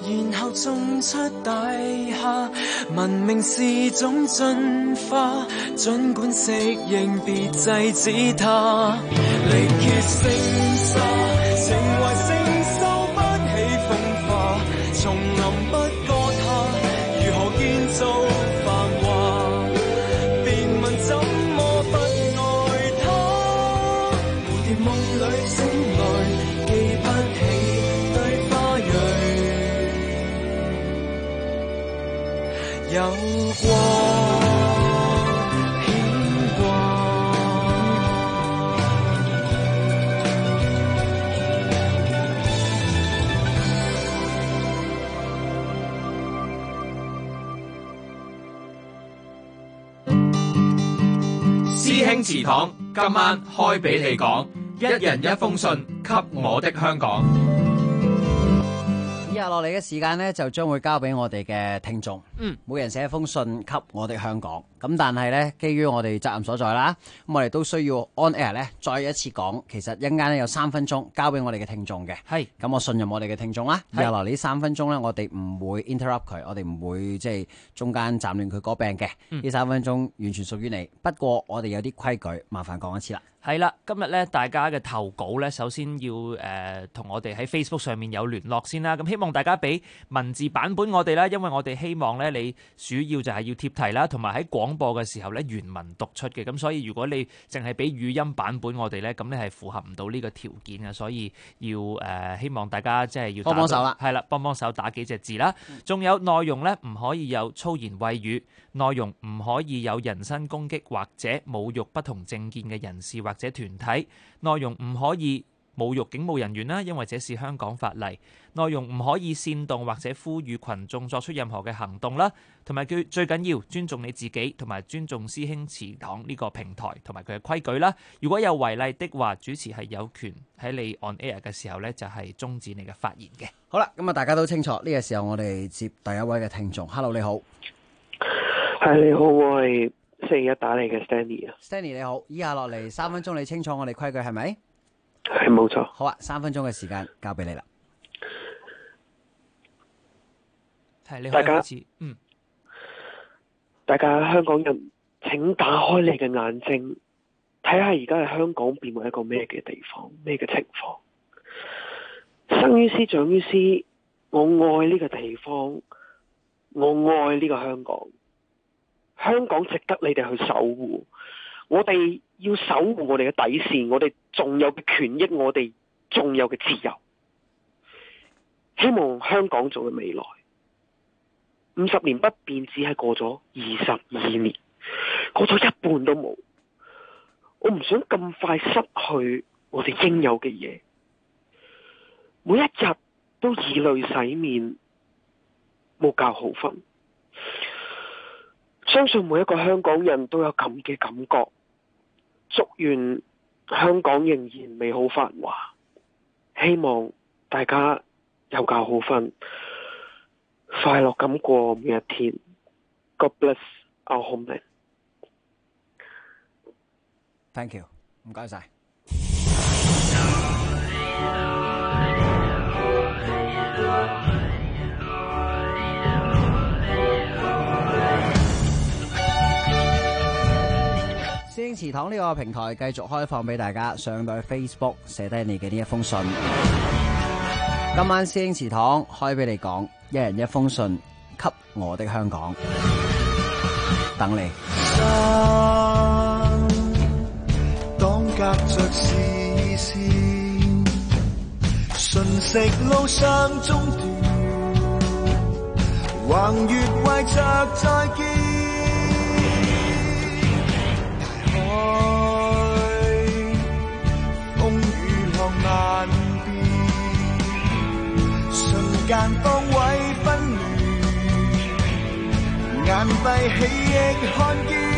然後種出大廈，文明是種進化，儘管適應別制止它，力竭聲沙，情懷承受不起風化，叢林不割下，如何建造繁華？別問怎麼不愛他，蝴蝶夢裏醒來，記不起對花蕊。有過牽掛。 師兄祠堂今晚開俾你講，一人一封信給我的香港。 以下落嚟嘅時間呢，就將會交俾我哋嘅聽眾。每人寫一封信給我的香港。咁但係呢，基於我哋責任所在啦，咁我哋都需要 on air 呢，再一次講。其實一陣間呢有3分鐘交俾我哋嘅聽眾嘅。係。咁我信任我哋嘅聽眾啦。以下落嚟呢3分鐘呢，我哋唔會 interrupt 佢，我哋唔會即係中間暫亂佢歌病嘅。呢3分鐘完全屬於你。不過我哋有啲規矩，麻煩講一次啦。 係啦，今日咧大家嘅投稿咧，首先要同我哋喺 Facebook 上面有聯絡先啦。咁希望大家俾文字版本我哋啦，因為我哋希望咧你主要就係要貼題啦，同埋喺廣播嘅時候咧原文讀出嘅。咁所以如果你淨係俾語音版本我哋咧，咁你係符合唔到呢個條件嘅。所以要希望大家即係要幫手啦， 係啦，幫手打幾隻字啦。仲有內容咧唔可以有粗言穢語，內容唔可以有人身攻擊或者侮辱不同政見嘅人士或者團體，內容唔可以侮辱警務人員啦，因為這是香港法例。內容唔可以煽動或者呼籲群眾作出任何嘅行動啦，同埋最緊要尊重你自己，同埋尊重師兄祠堂呢個平台同埋佢嘅規矩啦。如果有違例的話，主持係有權喺你 on air 嘅時候呢，就係終止你嘅發言嘅。 好啦，咁啊大家都清楚呢個時候我哋接第一位嘅聽眾。Hello， 你好。 係你好，我係星期一打嚟嘅 Stanley 啊。 Stanley 你好，以下落嚟3分鐘，你清楚我哋規矩係咪？ 係冇錯。 好啊，3分鐘嘅時間交俾你啦。 係你大家，大家香港人請打開你嘅眼睛，睇下而家嘅香港變為一個咩嘅地方，咩嘅情況。生於斯，長於斯，我愛呢個地方，我愛呢個香港。香港值得你哋去守護，我哋要守護我哋嘅底線，我哋仲有嘅權益，我哋仲有嘅自由。希望香港做嘅未來，50年不變只係過咗22年，過咗一半都冇。我唔想咁快失去我哋應有嘅嘢，每一日都以淚洗面，冇覺好瞓。相信每一個香港人都有咁嘅感覺，祝願香港仍然美好繁華，希望大家有覺好瞓，快樂咁過每一天。God bless our homeland。 Thank you， 唔該晒。師兄祠堂呢個平台繼續開放俾大家上到去 Facebook 寫低你嘅呢一封信。今晚師兄祠堂開俾你講，一人一封信給我的香港，等你。 當隔着視線，瞬息路上中斷，橫越為着再見。難辨，瞬間方位分亂，眼閉起亦看見，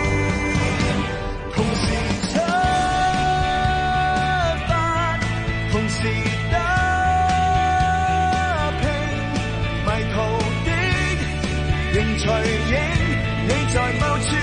同時出發，同時打拼，迷途的仍隨影，你在某處。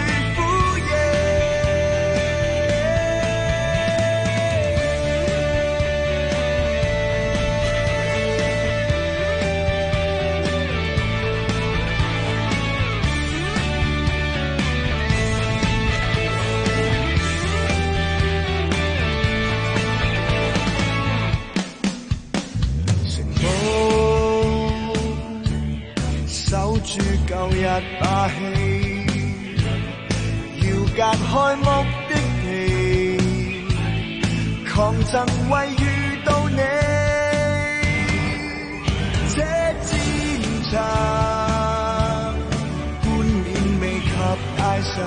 住舊日霸氣，要隔開目的地，抗爭為遇到你。這戰場冠冕未及戴上，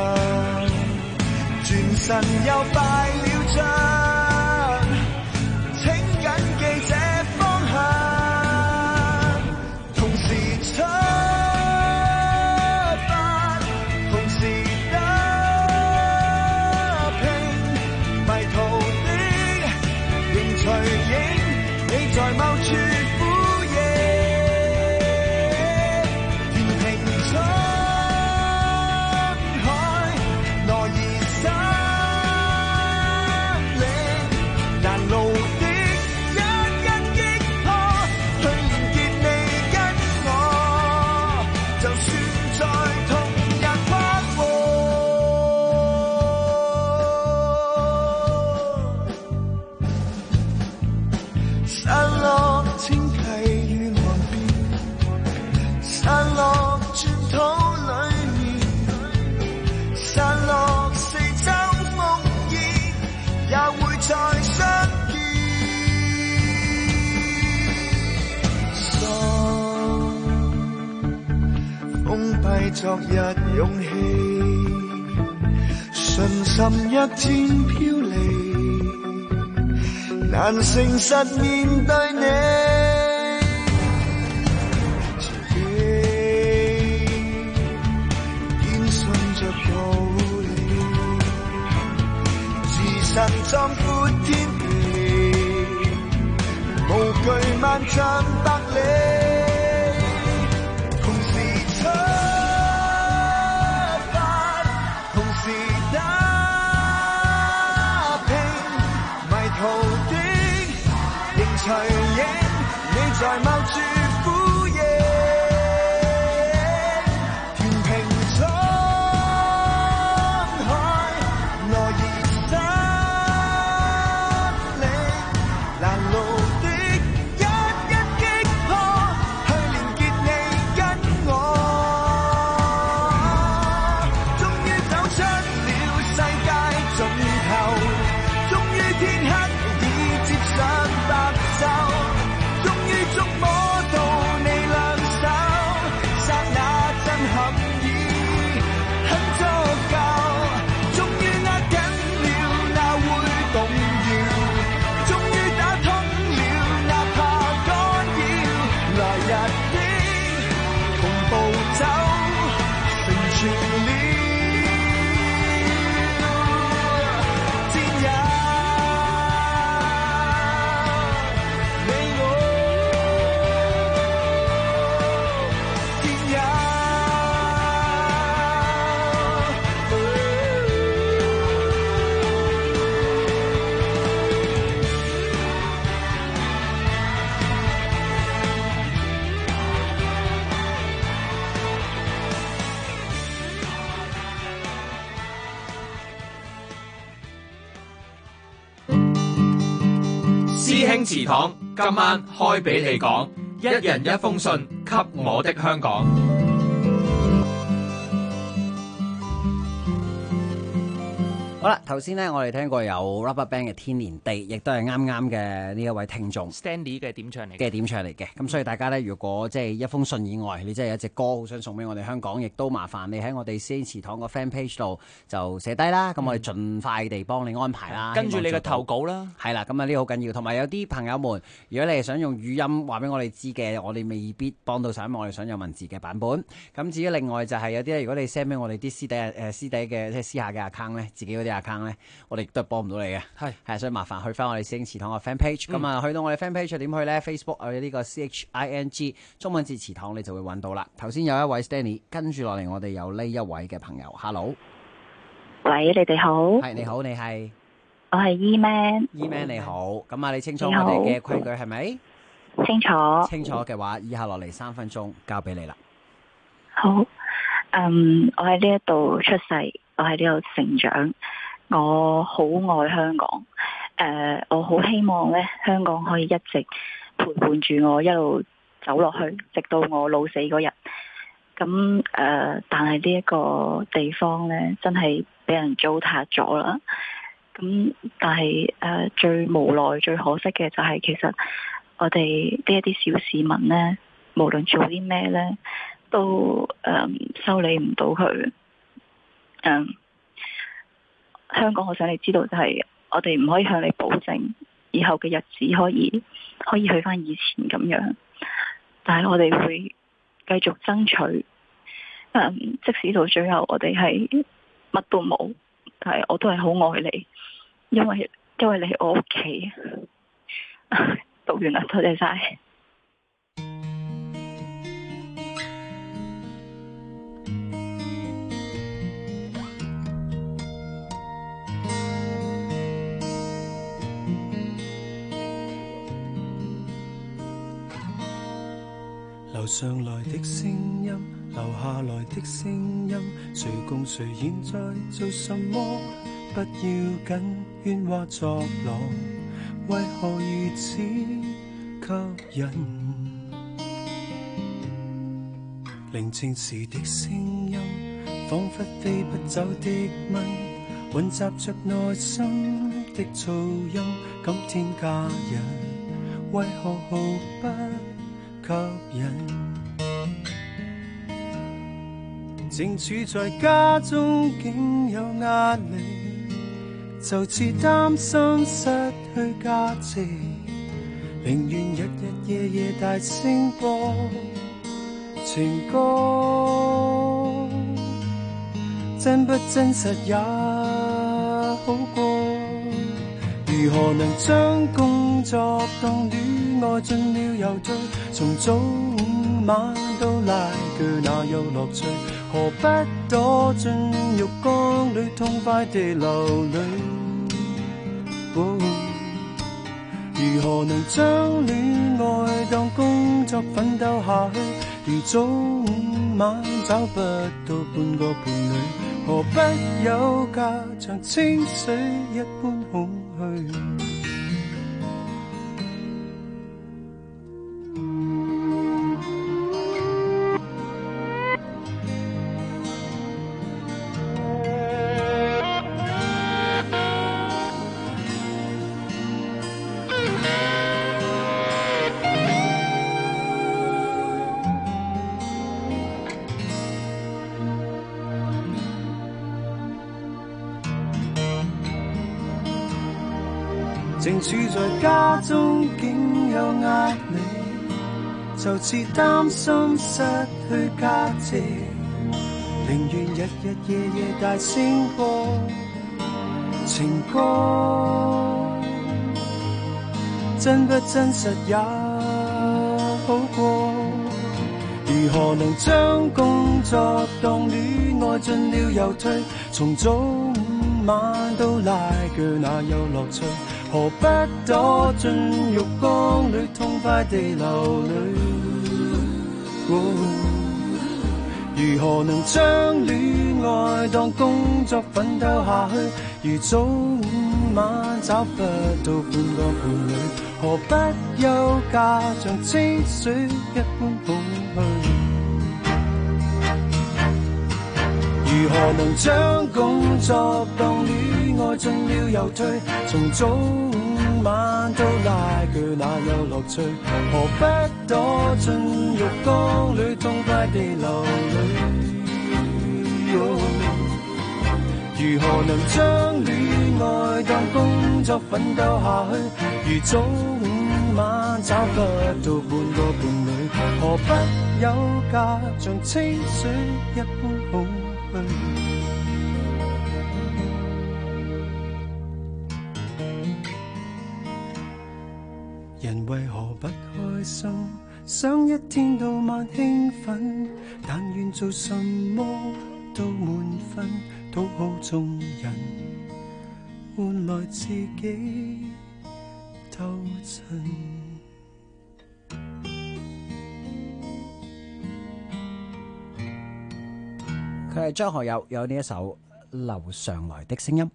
轉身又敗了仗，請緊記這方向，同時出發，同時打拼，迷途的仍隨影，你在某處呼應，填平滄海，挪移生靈，難路的一一擊破，去連結你跟我，就算在同日跨過，散落清溪與岸邊，散落磚土裏面，散落四周烽煙，也會再相見。封閉昨日勇氣，信心一天飄離，難誠實面對你。自己堅信着道理，自身壯闊天地，無懼萬丈百里。同時出發，同時打拼，迷途的仍隨影，你在某處呼應，填平滄海，挪移生靈，難路的一一擊破，去連結你跟我，終於走出了世界盡頭，終於天黑已接上白晝，終於觸摸到你兩手，剎那震撼已很足夠，終於握緊了那會動搖，終於打通了哪怕干擾，來日的同步走，成全了戰友，你我戰友。 師兄祠堂今晚開俾你講，一人一封信給我的香港。 好啦，頭先咧我哋聽過有 RubberBand 嘅天年地，亦都係啱啱嘅呢一位聽眾 Stanley 嘅點唱嚟嘅點唱嚟嘅。咁所以大家咧，如果即係一封信以外，你真係有一隻歌好想送俾我哋香港，亦都麻煩你喺我哋師兄祠堂個 fan page 度就寫低啦。咁我哋盡快地幫你安排啦。 跟住你嘅投稿啦。 係啦，咁啊呢個好緊要。同埋有啲朋友們，如果你係想用語音話俾我哋知嘅，我哋未必幫到手，因為我哋想有文字嘅版本。咁至於另外就係有啲咧，如果你 send 俾我哋啲師弟嘅即係私下嘅 account 咧，自己嗰啲account 咧，我哋亦都係幫唔到你嘅。係，所以麻煩去翻我哋師兄祠堂嘅 fan page。咁啊，去到我哋 fan page 點去咧 ？Facebook 有呢個 CHING 中文字祠堂，你就會揾到啦。頭先有一位 Stanley， 跟住落嚟我哋有呢一位嘅朋友 ，Hello， 喂，你哋好。 係你好，你係？ 我係 E-Man。 你好，咁啊，你清楚我哋嘅規矩係咪？ 清楚。 清楚嘅話，以下落嚟3分鐘交俾你啦。 好，我喺呢一度出世，我喺呢度成長，我好愛香港。我好希望咧，香港可以一直陪伴住我一路走落去，直到我老死嗰日。 咁但係呢一個地方呢，真係俾人糟蹋咗啦。咁但係最無奈、最可惜嘅就係，其實我哋呢一啲小市民呢，無論做啲咩呢，都修理唔到佢。香港，我想你知道就係，我哋唔可以向你保證以後嘅日子可以去翻以前咁樣，但係我哋會繼續爭取。即使到最後我哋係乜都冇，但係我都係好愛你，因為你係我屋企。讀完啦，多謝晒。 留上來的聲音，留下來的聲音，誰共誰現在做什麼？不要緊，喧嘩作浪，為何如此吸引？寧靜時的聲音，彷彿飛不走的蚊，混雜着內心的噪音，感天假日，為何毫不吸引？正處在家中竟有壓力，就似擔心失去價值，寧願日日夜夜大聲播情歌，真不真實也好過。如何能將工作當戀愛進了又退，從早午晚都拉鋸，哪有樂趣？何不躲進浴缸裏痛快地流淚？如何能將戀愛當工作奮鬥下去？如早午晚找不到半個伴侶，何不有假像清水一般空虛？正處在家中竟有壓力，就似擔心失去價值，寧願日日夜夜大聲播情歌，真不真實也好過。如何能將工作當戀愛進了又退，從早午晚都拉鋸，哪有樂趣？何不躲進浴缸裏痛快地流淚？如何能將戀愛當工作奮鬥下去？如早午晚找不到半個伴侶，何不休假像清水一般空虛？如何能將工作當戀愛進了又退，從早午晚都拉鋸，哪有樂趣？何不躲進浴缸裏痛快地流淚？如何能將戀愛當工作奮鬥下去？如早午晚找不到半個伴侶，何不有假像清水一般空虛？人為何不開心？想一天到晚興奮，但願做什麼都滿分，討好眾人，換來自己鬥陣。 佢係張學友，有呢一首《樓上來的聲音》。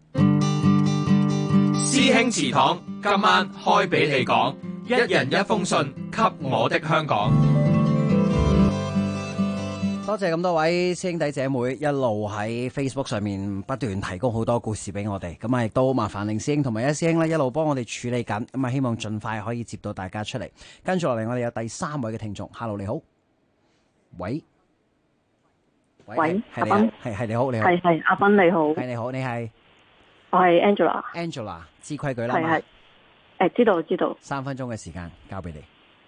師兄祠堂今晚開俾你講，一人一封信給我的香港。 多謝咁多位師兄弟姐妹一路喺 Facebook 上面不斷提供好多故事俾我哋，咁啊亦都麻煩令師兄同埋一師兄咧一路幫我哋處理緊，咁啊希望盡快可以接到大家出嚟。跟住落嚟，我哋有第3位嘅聽眾 ，Hello 你好，喂， 喂， 係你啊，係你好，你好， 係阿斌你好， 係你好，你係， 我係 Angela，知規矩啦嘛， 知道 ，3分鐘嘅時間交俾你。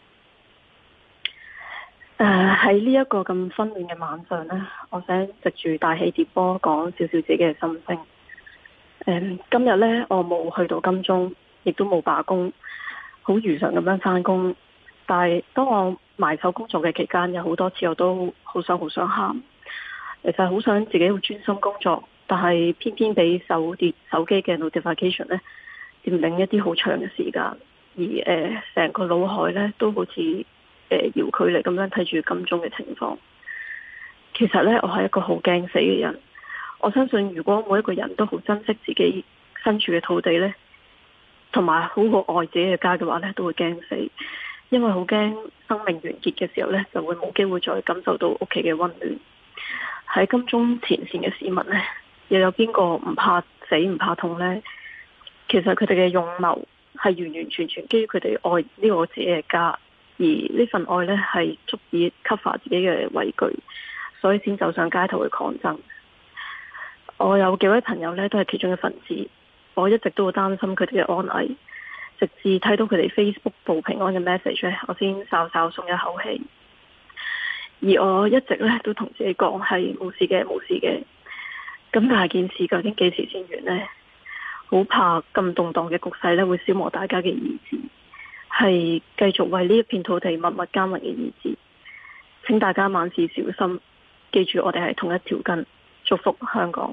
喺呢一個咁紛亂嘅晚上呢，我想藉住大氣電波講少少自己嘅心聲。今日呢，我冇去到金鐘，亦都冇罷工，好如常咁樣返工。但係當我埋首工作嘅期間，有好多次我都好想喊。其實好想自己好專心工作，但係偏偏俾手機嘅 notification 呢佔領一啲好長嘅時間，而成個腦海呢都好似遙距離咁樣睇住金鐘嘅情況。其實呢，我係一個好驚死嘅人。我相信如果每一個人都好珍惜自己身處嘅土地呢，同埋好愛自己嘅家嘅話呢，都會驚死，因為好驚生命完結嘅時候呢，就會冇機會再感受到屋企嘅溫暖。喺金鐘前線嘅市民呢，又有邊個唔怕死唔怕痛呢？其實佢哋嘅勇謀係完完全全基於佢哋愛呢個自己嘅家。而呢份愛呢，係足以 cover 自己嘅畏懼，所以先走上街頭去抗爭。我有幾位朋友呢，都係其中一份子，我一直都好擔心佢哋嘅安危，直至睇到佢哋 Facebook 報平安嘅 message 呢，我先稍稍鬆一口氣。而我一直呢，都同自己講係冇事嘅，冇事嘅。咁但係件事究竟幾時先完呢？好怕咁動盪嘅局勢呢，會消磨大家嘅意志。係繼續為呢一片土地默默耕耘嘅意志，請大家萬事小心，記住我哋係同一條根，祝福香港。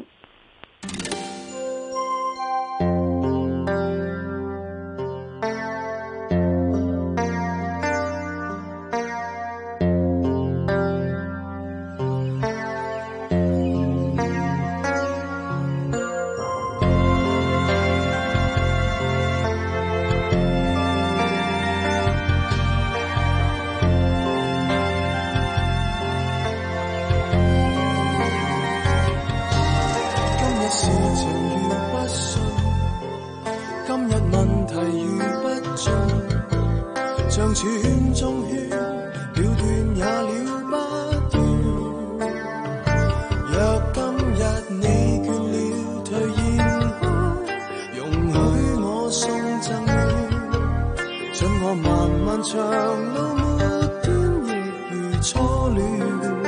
像串中圈，了斷也了不斷。若今日你倦了，退現開，容許我送贈暖，准我漫漫長路末端，亦如初戀。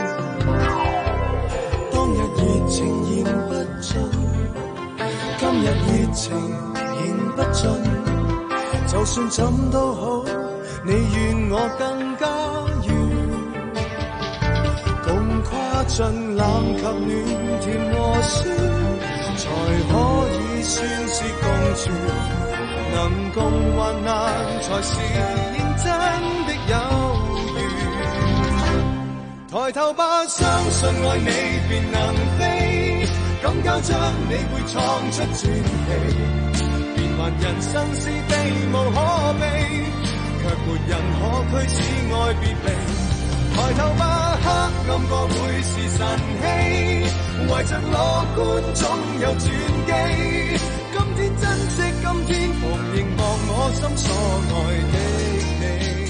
當日熱情言不盡，今日熱情言不盡，就算怎都好。你願我更加遠，共跨進冷及暖甜和酸，才可以算是共存。能共患難，才是認真的友誼。抬頭吧，相信愛你便能飛，敢交將你會創出傳奇。變幻人生是地無可避，卻沒人可驅使愛別離。抬頭吧，黑暗過會是晨曦，懷着樂觀總有轉機。今天珍惜，今天逢凝望我心所愛的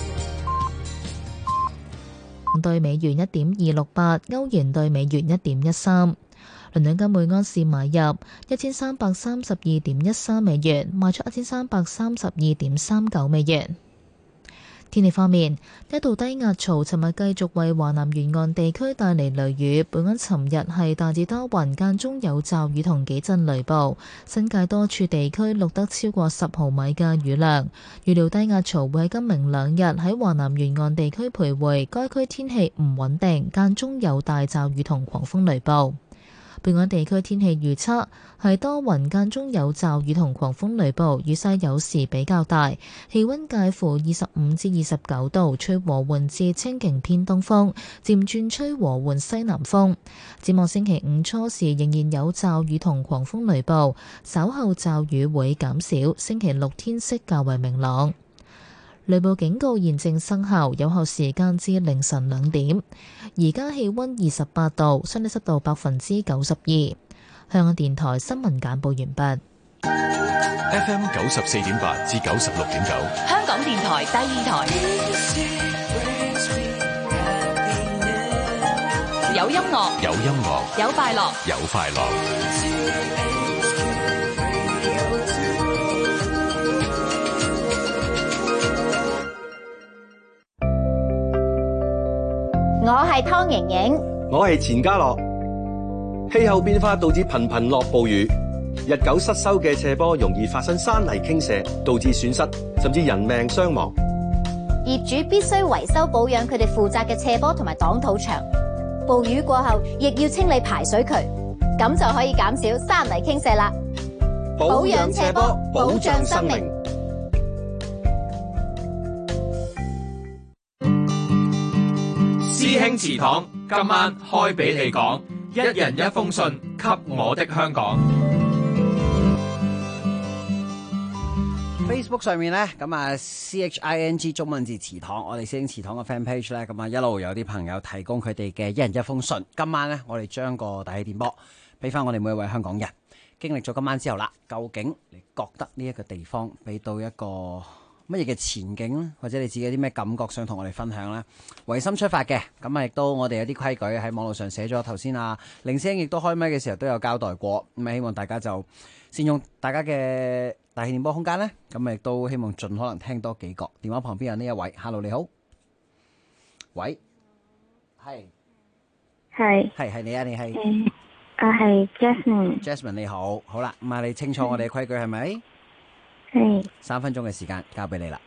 你。對美元1.268，歐元對美元1.13。倫敦金每盎司買入1332.13美元，賣出1332.39美元。天氣方面，一道低壓槽尋日繼續為華南沿岸地區帶嚟雷雨。本港尋日係大致多雲，間中有驟雨同幾陣雷暴，新界多處地區錄得超過10毫米嘅雨量。預料低壓槽會喺今明兩日喺華南沿岸地區徘徊，該區天氣唔穩定，間中有大驟雨同狂風雷暴。本港地區天氣預測係多雲，間中有驟雨同狂風雷暴，雨勢有時比較大，氣溫介乎25至29度，吹和緩至清勁偏東風，漸轉吹和緩西南風。展望星期五初時仍然有驟雨同狂風雷暴，稍後驟雨會減少，星期六天色較為明朗。 雷暴警告現正生效，有效時間至凌晨2點。而家氣溫28度，相對濕度92%。香港電台新聞簡報完畢。 FM 94.8至96.9， 香港電台第二台，有音樂， 有音樂， 有快樂， 有快樂。 我係湯瑩瑩， 我係錢嘉樂。氣候變化導致頻頻落暴雨，日久失修嘅斜坡容易發生山泥傾瀉，導致損失甚至人命傷亡。 業主必須維修保養佢哋負責嘅斜坡同埋擋土牆。暴雨過後，亦要清理排水渠，咁就可以減少山泥傾瀉啦。保養斜坡，保障生命。 師兄祠堂今晚開俾你講，一人一封信給我的香港。 Facebook 上面呢，咁啊 CHING 中文字祠堂，我哋師兄祠堂嘅 fan page 呢，咁啊一路有啲朋友提供佢哋嘅一人一封信。今晚呢，我哋將個大氣電波俾翻我哋每一位香港人，經歷咗今晚之後啦，究竟你覺得呢一個地方俾到一個乜嘢嘅前景呢？或者你自己有啲咩感覺想同我哋分享呢？唯心出發嘅，咁啊亦都我哋有啲規矩喺網絡上寫咗，頭先啊凌師兄亦都開咪嘅時候都有交代過，咁啊希望大家就善用大家嘅大氣電波空間呢，咁亦都希望盡可能聽多幾個。電話旁邊有呢一位 ，Hello 你好，喂，係你啊，你係， 我係 Jasmine 你好，好啦，咁啊你清楚我哋嘅規矩係咪？ 係 3分鐘嘅時間交俾你啦。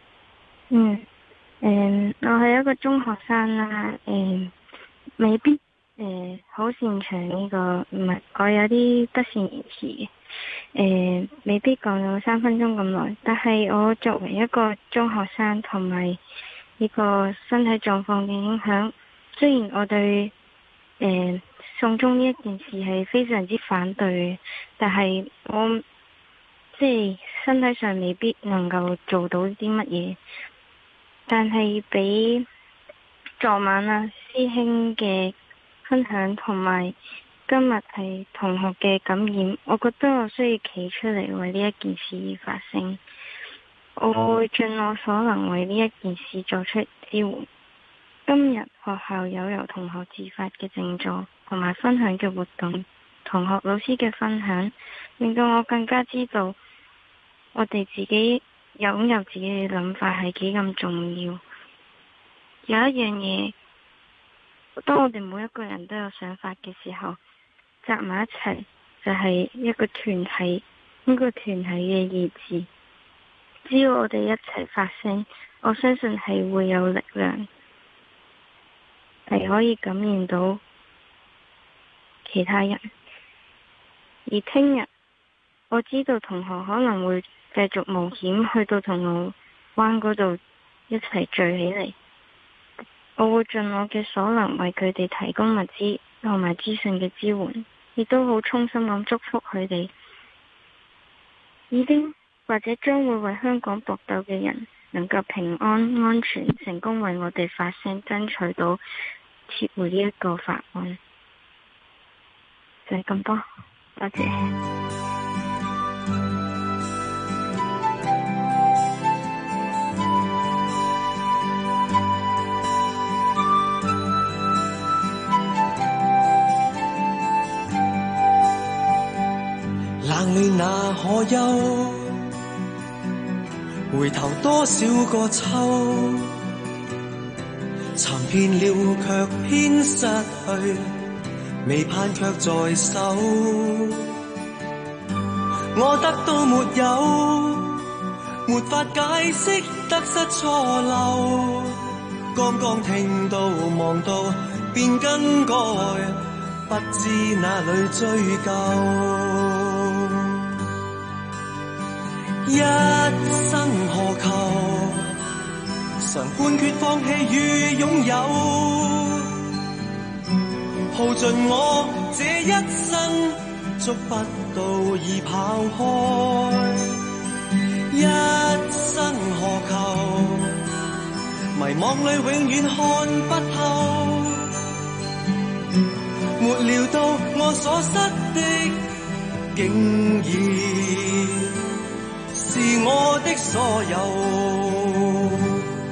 我係一個中學生啦，未必好擅長呢個，唔係我有啲不善言辭嘅，未必講到3分鐘咁耐。但係我作為一個中學生，同埋呢個身體狀況嘅影響，雖然我對送中呢一件事係非常之反對，但係我即係身體上未必能夠做到啲乜嘢，但係俾昨晚啊師兄嘅分享同埋今日係同學嘅感染，我覺得我需要企出嚟為呢一件事而發聲。我會盡我所能為呢一件事作出支援。今日學校有由同學自發嘅靜坐同埋分享嘅活動，同學老師嘅分享，令到我更加知道我哋自己擁有自己嘅諗法係幾咁重要。有一樣嘢，當我哋每一個人都有想法嘅時候，集埋一齊就係一個團體，呢個團體嘅意志。只要我哋一齊發聲，我相信係會有力量，係可以感染到其他人。而聽日我知道同學可能會繼續冒險去到銅鑼灣嗰度一齊聚起嚟，我會盡我嘅所能為佢哋提供物資同埋資訊嘅支援，亦都好衷心咁祝福佢哋已經或者將會為香港搏鬥嘅人能夠平安安全成功為我哋發聲，爭取到撤回呢一個法案。就係咁多，多謝。 冷暖那可休，回頭多少個秋，尋遍了卻偏失去，未盼卻在手。我得到沒有，沒法解釋得失錯漏，剛剛聽到望到便更改，不知哪裏追究。一生何求，常判決放棄與擁有，耗盡我這一生，捉不到已跑開。 一生何求？迷惘裏永遠看不透，沒料到我所失的，竟然是我的所有。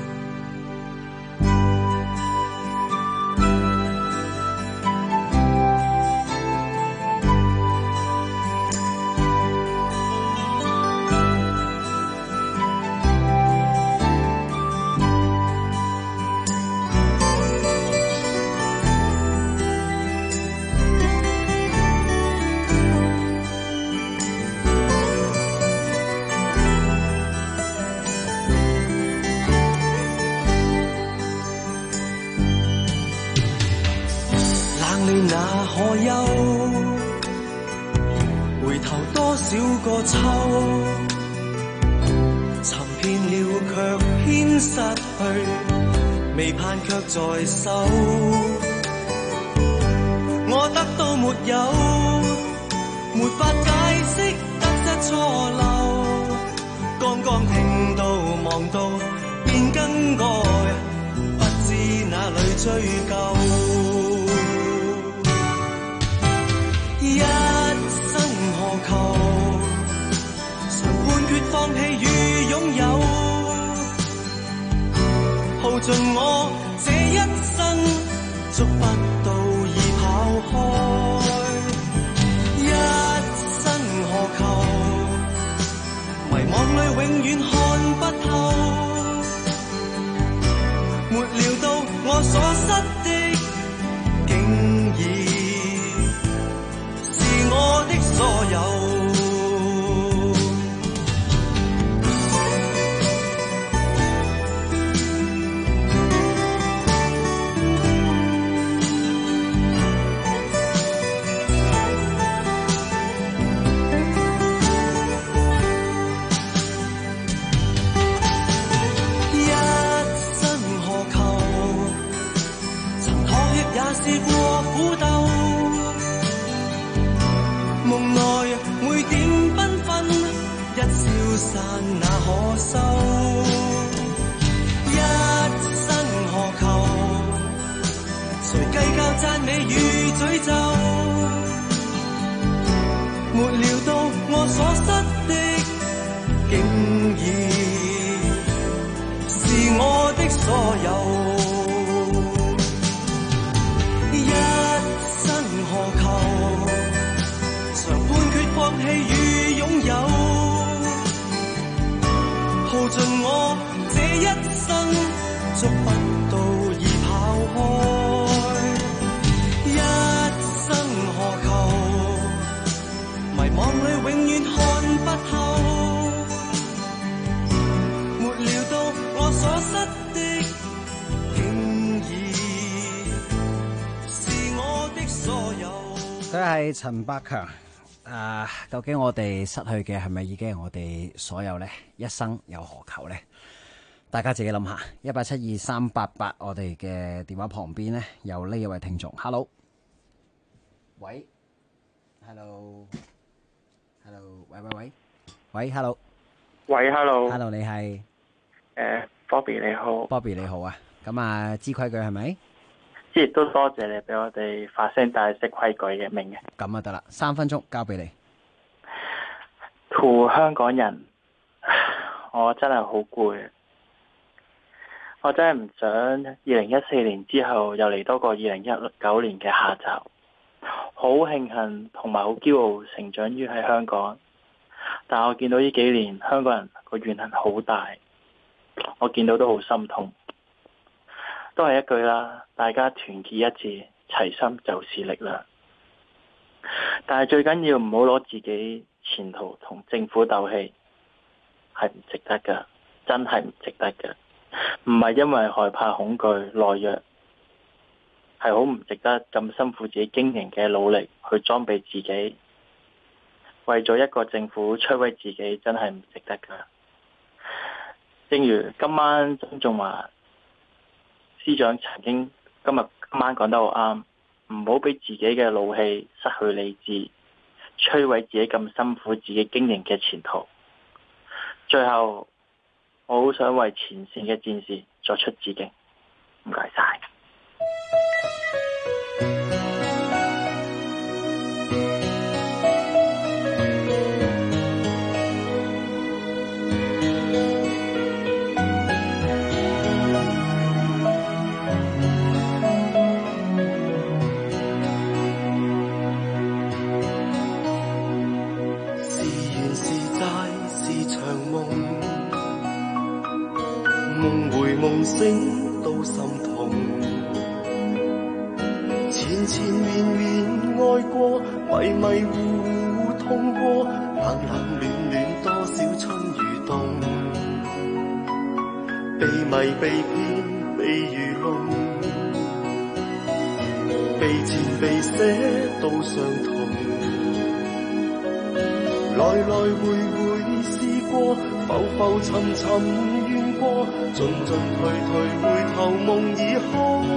那可休？回頭多少個秋，尋遍了卻偏失去，未盼卻在手。我得到沒有？沒法解釋得失錯漏，剛剛聽到望到便更改，不知哪裏追究。一生何求？常判決放棄與擁有，耗盡我這一生，捉不到已跑開。一生何求？迷惘裏永遠看不透，沒料到我所失的，竟然我的所有。一生何求？曾妥協也試過苦鬥，夢內每點繽紛，一消散那可收？一生何求？誰計較讚美與詛咒？沒料到我所失的，竟然是我的所有。一生何求？放棄與擁有，耗盡我這一生，捉不到已跑開。一生何求？迷惘裏永遠看不透，沒料到我所失的，竟然是我的所有。 佢係陳百強。究竟我哋失去嘅係咪已經係我哋所有呢？一生又何求呢？大家自己諗下。1872388，我哋嘅電話旁邊呢，有呢一位聽眾。Hello， 喂 ，Hello， 喂 ，Hello， 喂 ，Hello， Hello， 你係 Bobby 你好 ，Bobby 你好啊。咁啊，知規矩係咪？ 亦都多謝你俾我哋發聲，但係識規矩嘅，明嘅。 咁啊得啦，3分鐘交俾你。 To 香港人，我真係好攰，我真係唔想2014年之後又嚟多個2019年嘅下集。好慶幸同埋好驕傲成長於喺香港，但我見到呢幾年香港人個怨恨好大，我見到都好心痛。都係一句啦，大家團結一致，齊心就是力量。但係最緊要唔好攞自己前途同政府鬥氣，係唔值得㗎，真係唔值得㗎。唔係因為害怕恐懼懦弱，係好唔值得咁辛苦自己經營嘅努力去裝備自己，為咗一個政府摧毀自己，真係唔值得㗎。正如今晚曾俊華司長曾經今晚講得好啱，唔好俾自己嘅怒氣失去理智，摧毀自己咁辛苦自己經營嘅前途。 最後，我好想為前線嘅戰士作出致敬，唔該晒。 夢醒到心痛，纏纏綿綿愛過，迷迷糊糊痛過，冷冷暖暖多少春與冬，被迷被騙被愚弄，被纏被捨都相同，來來回回試過，浮浮沉沉進進退退，回頭夢已空。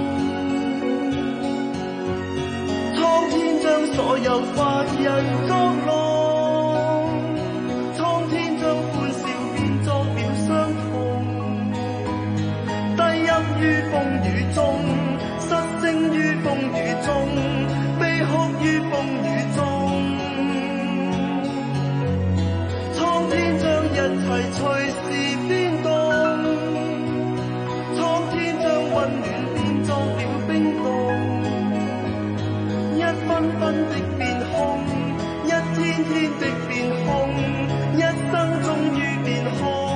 蒼天將所有凡人作弄，蒼天將歡笑變作了傷痛。低泣於風雨中，失聲於風雨中，悲哭於風雨中。蒼天將一切隨時變動。溫暖變作了冰凍，一分分的變空，一天天的變空，一生終於變空。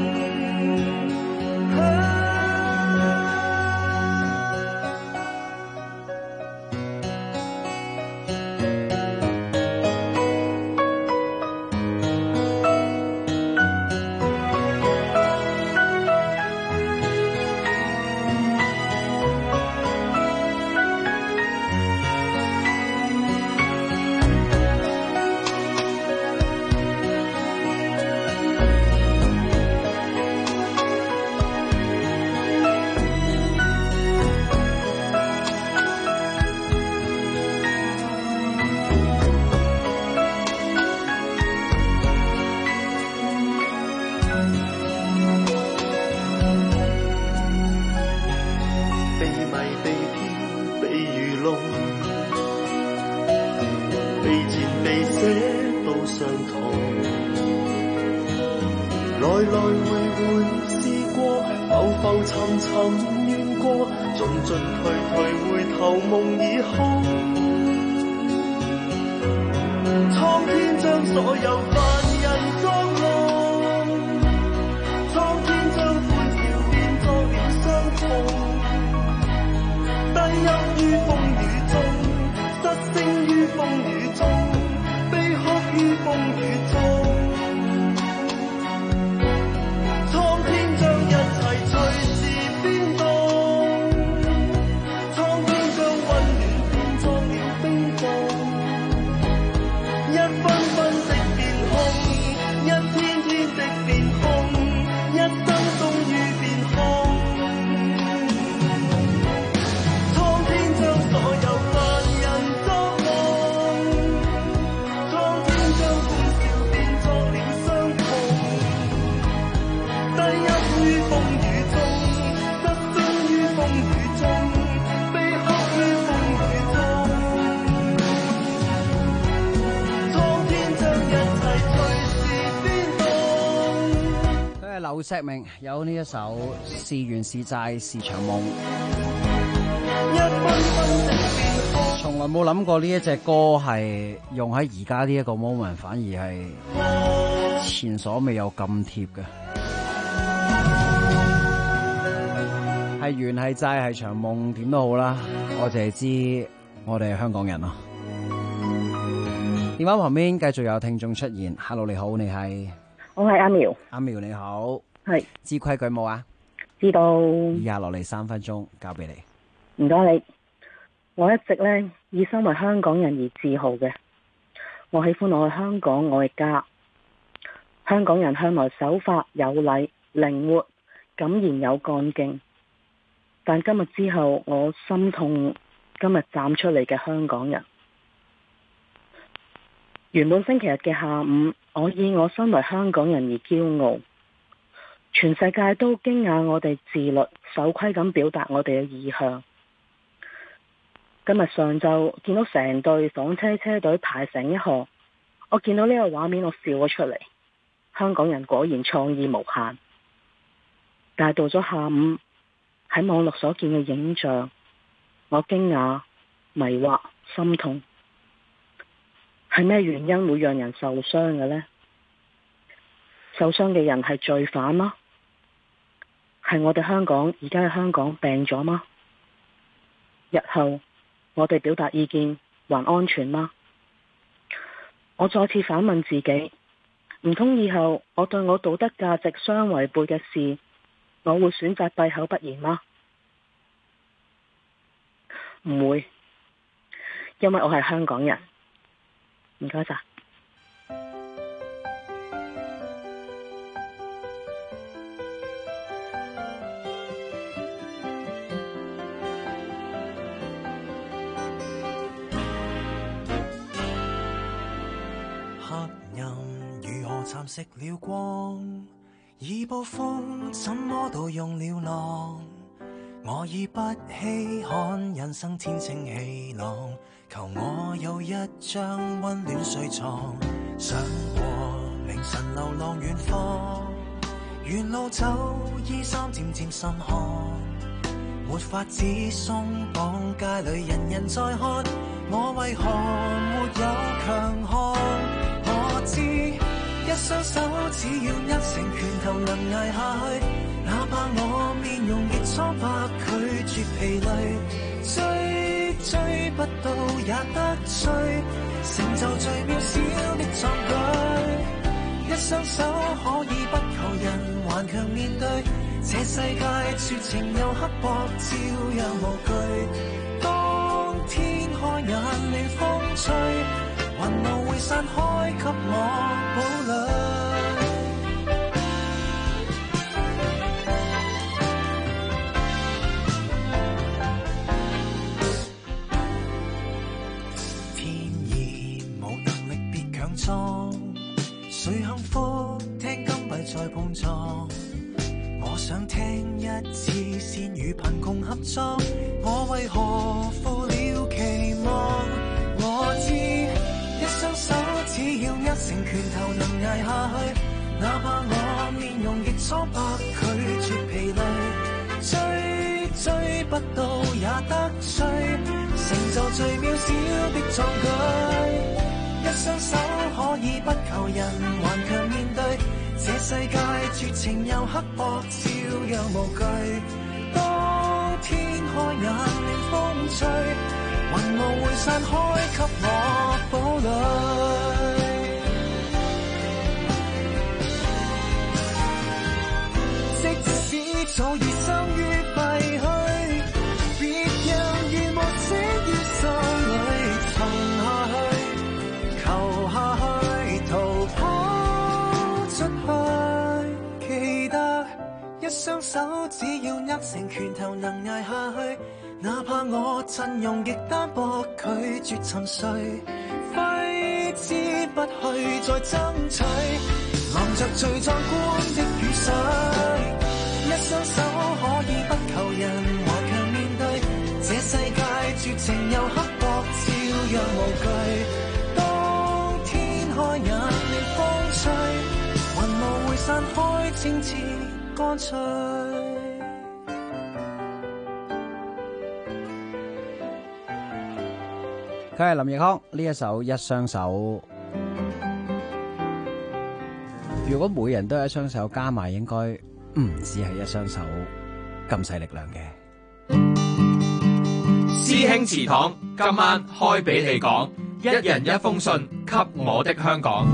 劉錫明有呢一首是緣是債是場夢，從來冇諗過呢一隻歌係用喺而家呢一個 moment， 反而係前所未有咁貼嘅。係緣係債係場夢，點都好啦，我淨係知我哋係香港人咯。電話旁邊繼續有聽眾出現 ，Hello 你好，你係？ 我係阿苗， 阿苗你好， 係知規矩冇啊？ 知道。 以下落嚟3分鐘交俾你。 唔該你，我一直呢以身為香港人而自豪嘅。我喜歡我嘅香港，我嘅家。香港人向來守法有禮、靈活、敢言有幹勁。但今日之後，我心痛今日站出嚟嘅香港人。原本星期日嘅下午，我以我身為香港人而驕傲， 全世界都驚訝我哋自律守規咁表達我哋嘅意向。今日上晝見到成隊房車車隊排成一行，我見到呢個畫面我笑咗出嚟。香港人果然創意無限。但係到咗下午，喺網絡所見嘅影像，我驚訝、迷惑、心痛。係咩原因會讓人受傷嘅呢？受傷嘅人係罪犯嗎？係我哋香港而家嘅香港病咗嗎？日後我哋表達意見還安全嗎？我再次反問自己，唔通以後我對我道德價值相違背嘅事，我會選擇閉口不言嗎？唔會，因為我係香港人。唔該晒。 蠶食了光，而暴風怎麼都用了浪。我已不稀罕人生天清氣朗，求我有一張溫暖睡床。想過凌晨流浪遠方，沿路走衣衫漸漸滲汗，沒法子鬆綁，街裏人人在看，我為何沒有強項？我知一雙手只要握成拳頭能捱下去，哪怕我面容亦蒼白，拒絕疲累，追不到也得追，成就最渺小的壯舉。一雙手可以不求人，頑強面對這世界絕情又刻薄，照樣無懼。當天開眼暖風吹，雲霧會散開給我堡壘。天意無能力別強裝，誰幸福聽金幣在碰撞。我想聽一次先與貧窮合作，我為何負了期望？我知一雙手只要握成拳頭能捱下去，哪怕我面容亦蒼白，拒絕疲累，追不到也得追，成就最渺小的壯舉。一雙手可以不求人，頑強面對這世界絕情又刻薄，照樣無懼。當天開眼暖風吹，雲霧會散開給我堡壘。即使早已生於廢墟，別讓願望死於心裏，沉下去，求下去，逃跑出去。記得一雙手只要握成拳頭能捱下去，哪怕我陣容亦單薄，拒絕沉睡，揮之不去再爭取，淋着最壯觀的雨水。一雙手可以不求人，頑強面對這世界絕情又刻薄，照樣無懼。當天開眼暖風吹，雲霧會散開，清澈乾脆。 佢係林奕匡，呢一首一雙手，如果每人都有一雙手加埋，應該唔止係一雙手咁細力量嘅。 師兄祠堂今晚開俾你講，一人一封信給我的香港。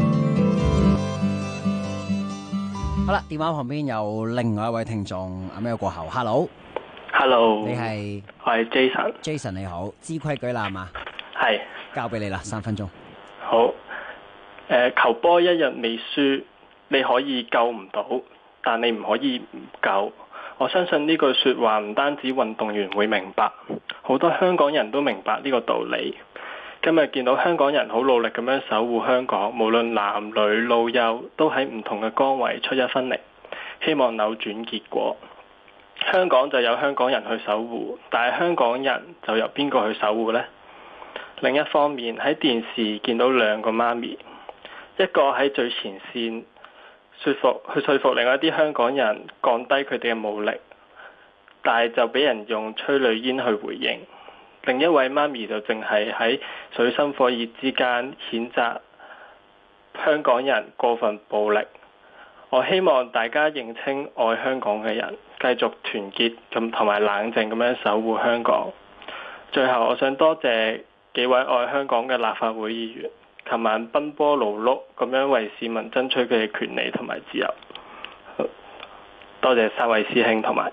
好啦，電話旁邊有另外一位聽眾，阿咩過後 ，Hello， 你係？ 我係 Jason， 你好，知規矩啦嘛？ 係， 交俾你啦，3分鐘。 好，球波一日未輸，你可以救唔到，但你唔可以唔救。我相信呢句說話唔單止運動員會明白，好多香港人都明白呢個道理。今日見到香港人好努力咁樣守護香港，無論男女老幼都喺唔同嘅崗位出一分力。 希望扭轉結果。香港就有香港人去守護，但係香港人就由邊個去守護呢？另一方面，喺電視見到兩個媽咪，一個喺最前線去說服另外一啲香港人降低佢哋嘅武力，但係就俾人用催淚煙去回應。另一位媽咪就淨係喺水深火熱之間譴責香港人過分暴力。我希望大家認清愛香港嘅人，繼續團結咁同埋冷靜咁樣守護香港。最後，我想多謝幾位愛香港嘅立法會議員，琴晚奔波勞碌咁樣為市民爭取佢嘅權利同埋自由。多謝三位師兄同埋。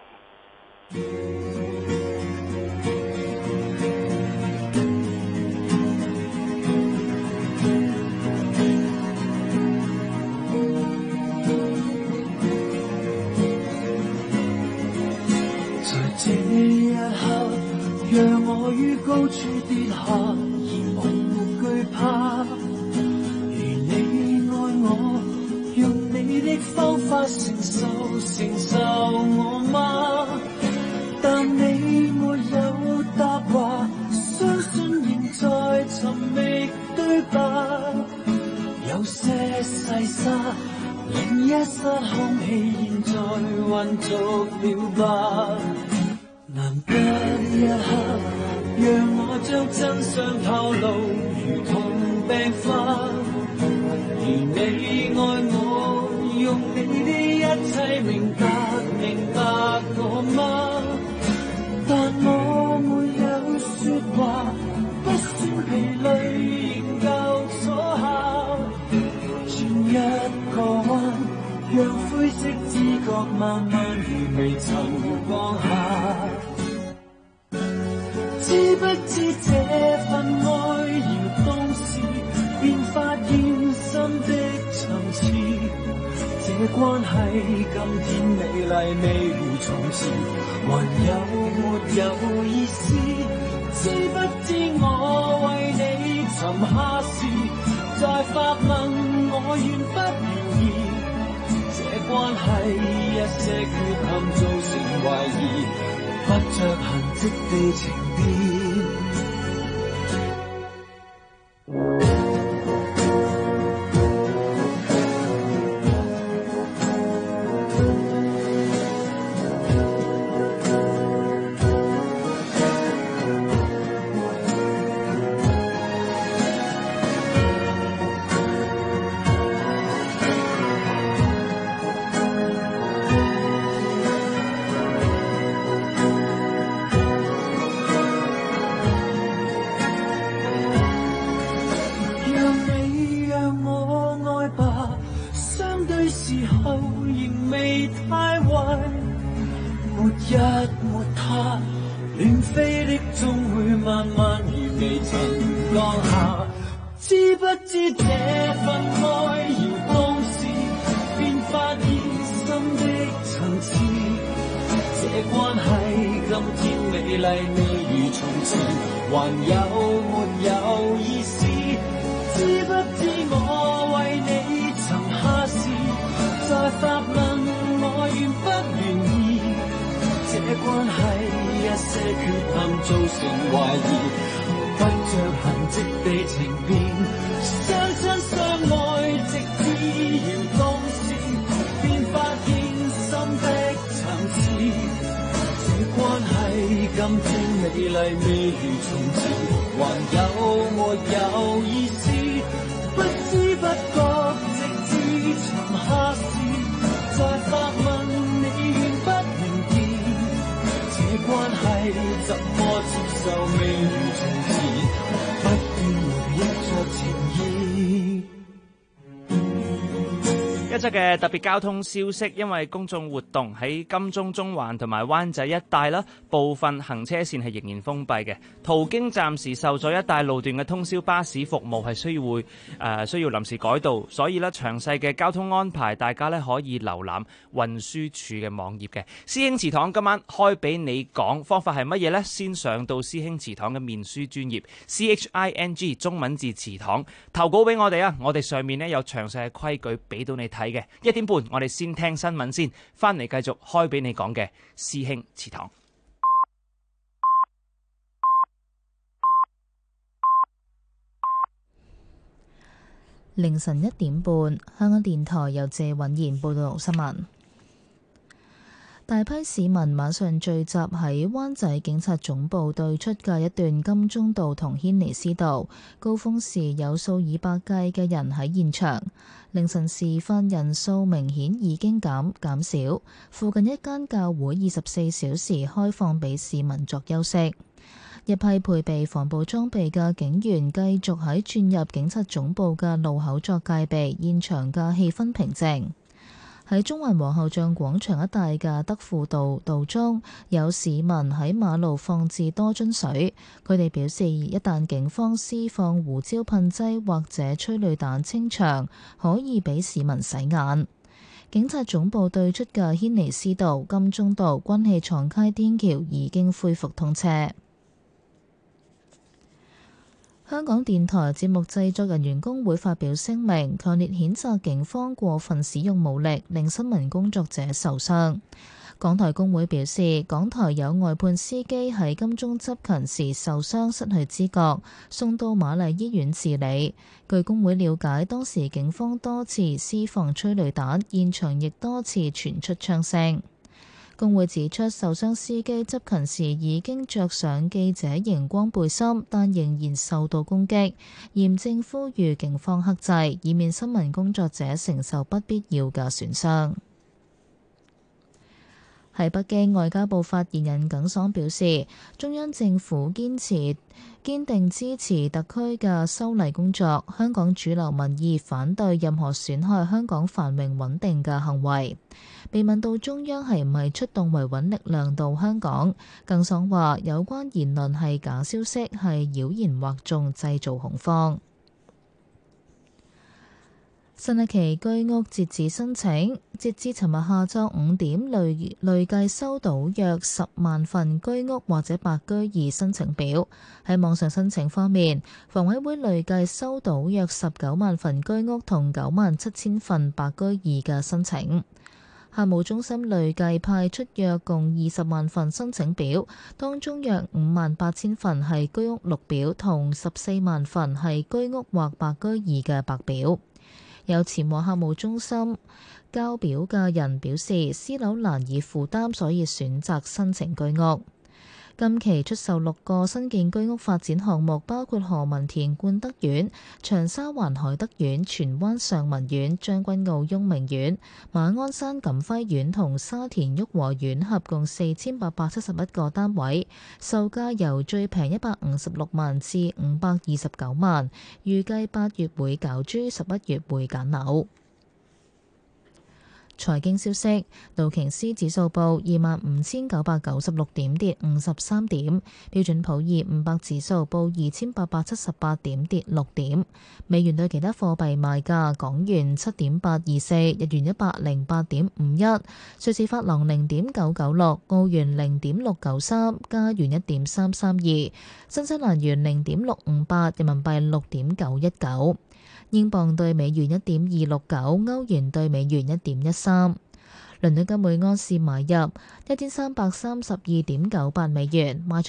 這一刻，讓我於高處跌下，而無懼怕。如你愛我，用你的方法承受我嗎？但你沒有答話，相信仍在尋覓對白。有些細沙，另一室空氣現在混濁了吧？難得一刻，讓我將真相透露，如同病發。如你愛我，用你的一切明白我嗎？但我沒有說話，不算疲累，仍舊坐下。轉一個彎，讓灰色知覺慢慢如微塵降下。知不知這份愛搖動時，便發現心的層次。這關係今天美麗未如從前，還有沒有意思？知不知我為你沉下時，在發問我願不願意？這關係一些缺陷造成懷疑，不着痕跡地情變。 一則嘅特別交通消息，因為公眾活動喺金鐘、中環同埋灣仔一帶啦，部分行車線係仍然封閉嘅，途經暫時受阻一帶路段嘅通宵巴士服務係需要臨時改道，所以咧詳細嘅交通安排，大家咧可以瀏覽運輸署嘅網頁嘅。師兄祠堂今晚開俾你講，方法係乜嘢呢？先上到師兄祠堂嘅面書專頁 CHING 中文字祠堂投稿俾我哋啊，我哋上面咧有詳細嘅規矩俾到你睇嘅。 嘅。1點半我哋先聽新聞先，翻嚟繼續開俾你講嘅師兄祠堂。 凌晨1點半，香港電台由謝允賢報道新聞。大批市民晚上聚集喺灣仔警察總部對出嘅一段金鐘道同軒尼詩道，高峰時有數以百計嘅人喺現場。凌晨時分人數明顯已經減少，附近一間教會24小時開放俾市民作休息。一批配備防暴裝備嘅警員繼續喺轉入警察總部嘅路口作戒備，現場嘅氣氛平靜。喺中環皇后像廣場一帶嘅德輔道中，有市民喺馬路放置多樽水。佢哋表示，一旦警方施放胡椒噴劑或者催淚彈清場，可以俾市民洗眼。警察總部對出嘅軒尼詩道、金鐘道、軍器廠街天橋已經恢復通車。香港電台節目製作人員工會發表聲明，強烈譴責警方過分使用武力，令新聞工作者受傷。港台工會表示，港台有外判司機喺金鐘執勤時受傷，失去知覺，送到瑪麗醫院治理。據工會了解，當時警方多次施放催淚彈，現場亦多次傳出槍聲。工會指出，受傷司機執勤時已經着上記者熒光背心，但仍然受到攻擊，嚴正呼籲警方克制，以免新聞工作者承受不必要嘅損傷。喺北京，外交部發言人耿爽表示，中央政府堅定支持特區嘅修例工作，香港主流民意反對任何損害香港繁榮穩定嘅行為。被問到中央係唔係出動維穩力量到香港，耿爽話有關言論係假消息，係妖言惑眾，製造恐慌。新一期居屋截止申請，截至尋日下晝5點，累計收到約10萬份居屋或者白居二申請表。喺網上申請方面，房委會累計收到約19萬份居屋同97000份白居二嘅申請。客務中心累計派出約共20萬份申請表，當中約58000份係居屋綠表同14萬份係居屋或白居二嘅白表。有前往客務中心交表嘅人表示，私樓難以負擔，所以選擇申請居屋。今期出售6個新建居屋發展項目，包括何文田冠德苑、長沙灣海德苑、荃灣上文苑、將軍澳雍明苑、馬鞍山錦輝苑同沙田旭和苑，合共4871個單位，售價由最平156萬至529萬，預計8月會攪珠，11月會揀樓。財經消息，道瓊斯指數報25,996點，跌53點；標準普爾500指數報2878點，跌6點。美元對其他貨幣賣價：港元7.824，日元108.51，瑞士法郎0.996，澳元0.693，加元1.332，新西蘭元0.658，人民幣6.919。英鎊對美元1.269，歐元對美元1.13。倫敦金每安士買入1332.98美元，賣出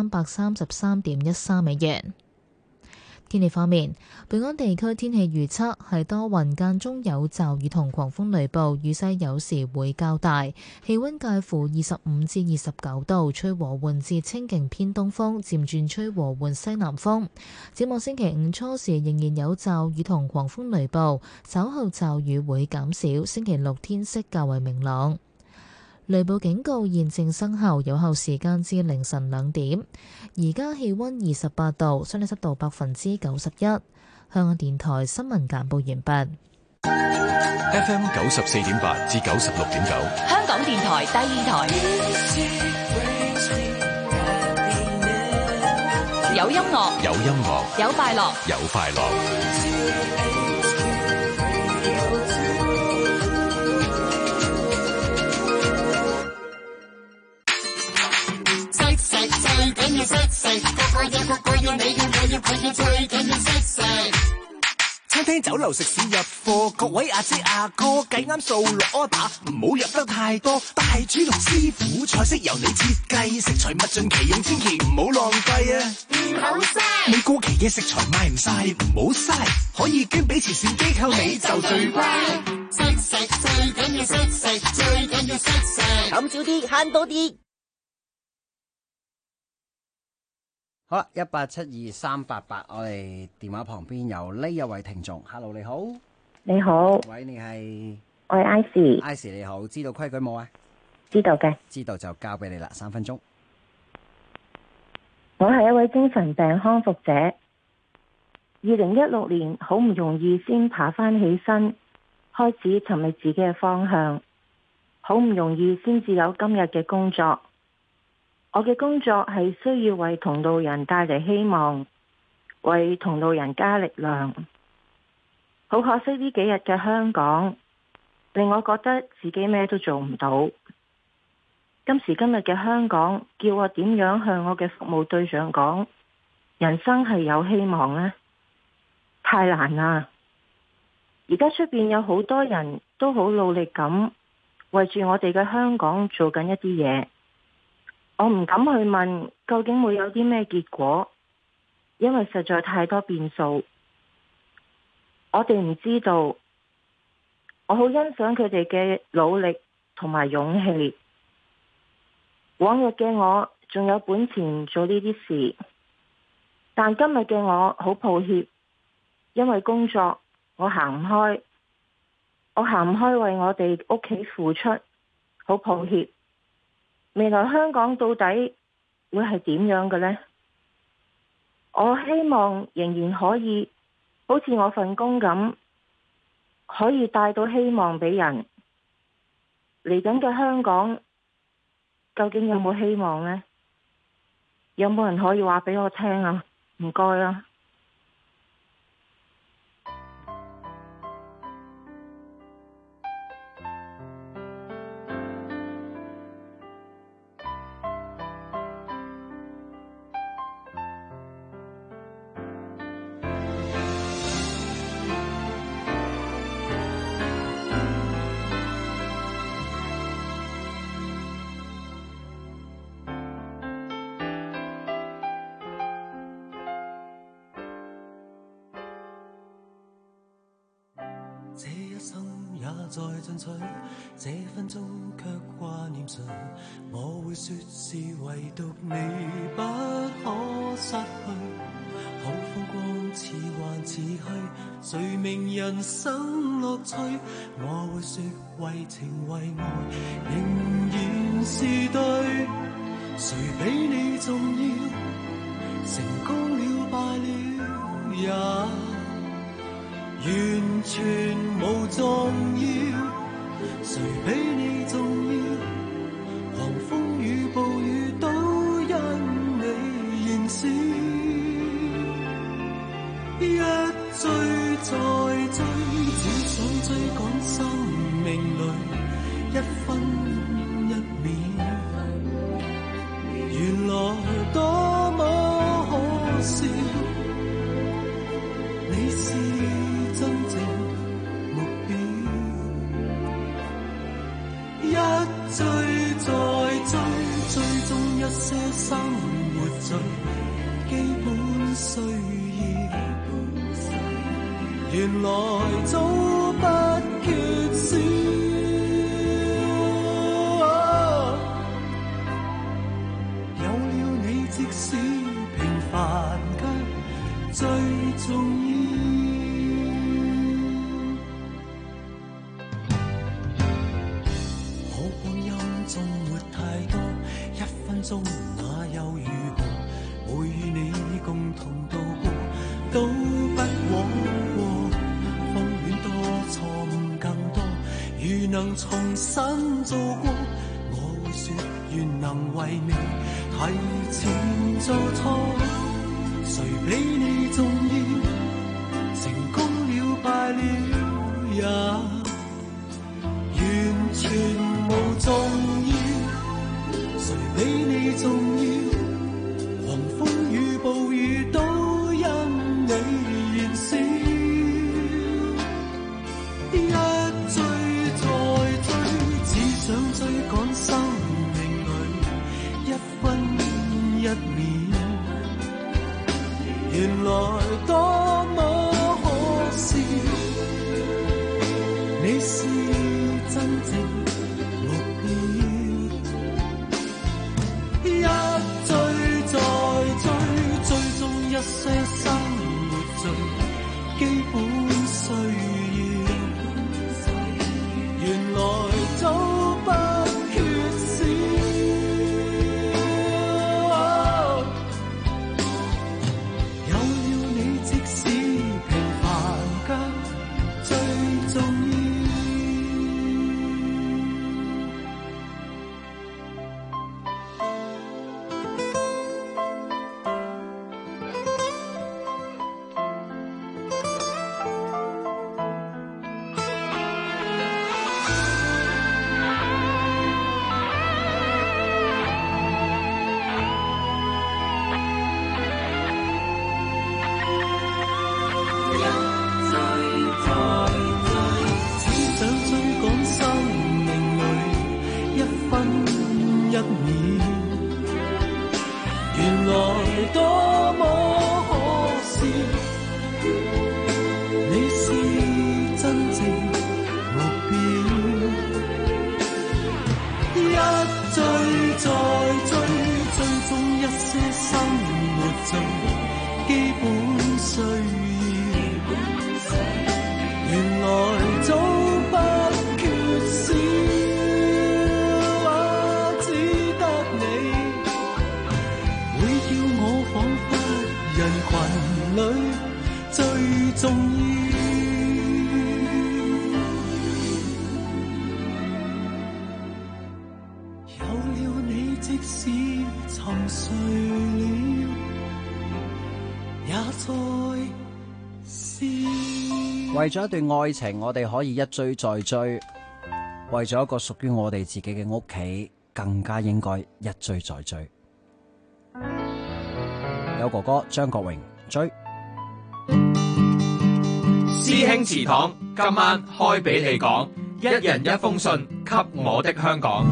1333.13美元。天氣方面，本港地區天氣預測係多雲間中有驟雨同狂風雷暴，雨勢有時會較大，氣溫介乎25至29度，吹和緩至清勁偏東風，漸轉吹和緩西南風。展望星期五初時仍然有驟雨同狂風雷暴，稍後驟雨會減少，星期六天色較為明朗。雷暴警告現正生效，有效時間至凌晨2點。而家氣溫28度，相對濕度91%。香港電台新聞簡報完畢。 FM 94.8至96.9， 香港電台第二台。有音樂， 有音樂， 有快樂， 有快樂。 要識食，個個要你要佢要最緊要識食。餐廳廳酒樓食肆入貨，各位阿姐阿哥計啱數落 order，唔好入得太多。大廚同師傅菜式由你設計，食材物盡其用，千祈唔好浪費啊！唔好嘥，未過期嘅食材賣唔晒，唔好嘥，可以捐俾慈善機構，你就最乖。識食最緊要識食，最緊要識食，冚少啲慳多啲。 好啦，1872388，我哋電話旁邊有呢一位聽眾 ，Hello 你好， 你好， 喂，你係？ 我係 Icy 你好，知道規矩冇啊？ 知道嘅， 知道就交俾你啦，3分鐘。 我係一位精神病康復者，2016年好唔容易先爬翻起身，開始尋覓自己嘅方向，好唔容易先至有今日嘅工作。我嘅工作係需要為同路人帶嚟希望，為同路人加力量。好可惜呢幾日嘅香港，令我覺得自己咩都做唔到。今時今日嘅香港，叫我點樣向我嘅服務對象講，人生係有希望呢？太難啦！而家出邊有好多人都好努力咁，為住我哋嘅香港做緊一啲嘢。我唔敢去問究竟會有啲咩結果，因為實在太多變數。我哋唔知道。我好欣賞佢哋嘅努力同埋勇氣。往日嘅我仲有本錢做呢啲事，但今日嘅我好抱歉，因為工作我行唔開，我行唔開為我哋屋企付出，好抱歉。未來香港到底會係點樣嘅呢？我希望仍然可以好似我份工咁，可以帶到希望俾人。嚟緊嘅香港究竟有冇希望呢？有冇人可以話俾我聽啊？唔該啊！ 這一生也在進取，這分鐘卻掛念誰？我會說是唯獨你不可失去。好風光似幻似虛，誰明人生樂趣？我會說為情為愛仍然是對。誰比你重要？成功了敗了也完全無重要，誰比你重要？狂風與暴雨都因你燃燒，一追再追，只想追趕生命裏一分一秒，原來多麼可笑，你是真正目標，一追再追，追蹤一些生活最基本需要，原來早不缺少。有了你，即使平凡卻最重要。中哪有如何會與你共同度過，都不枉過。風戀多，錯誤更多，如能重新做過，我會說願能為你提前做錯。誰比你重要？成功了敗了也完全無重要。誰比你重要？狂風與暴雨都因你燃燒， 原來多麼可笑，你是真正目標，一追再追，追蹤一些生活最基本需要，原來早不缺少，有了你即使平凡卻最重要。 為咗一段愛情，我哋可以一追再追；為咗一個屬於我哋自己嘅屋企，更加應該一追再追。有哥哥張國榮追。 師兄祠堂今晚開俾你講，一人一封信給我的香港。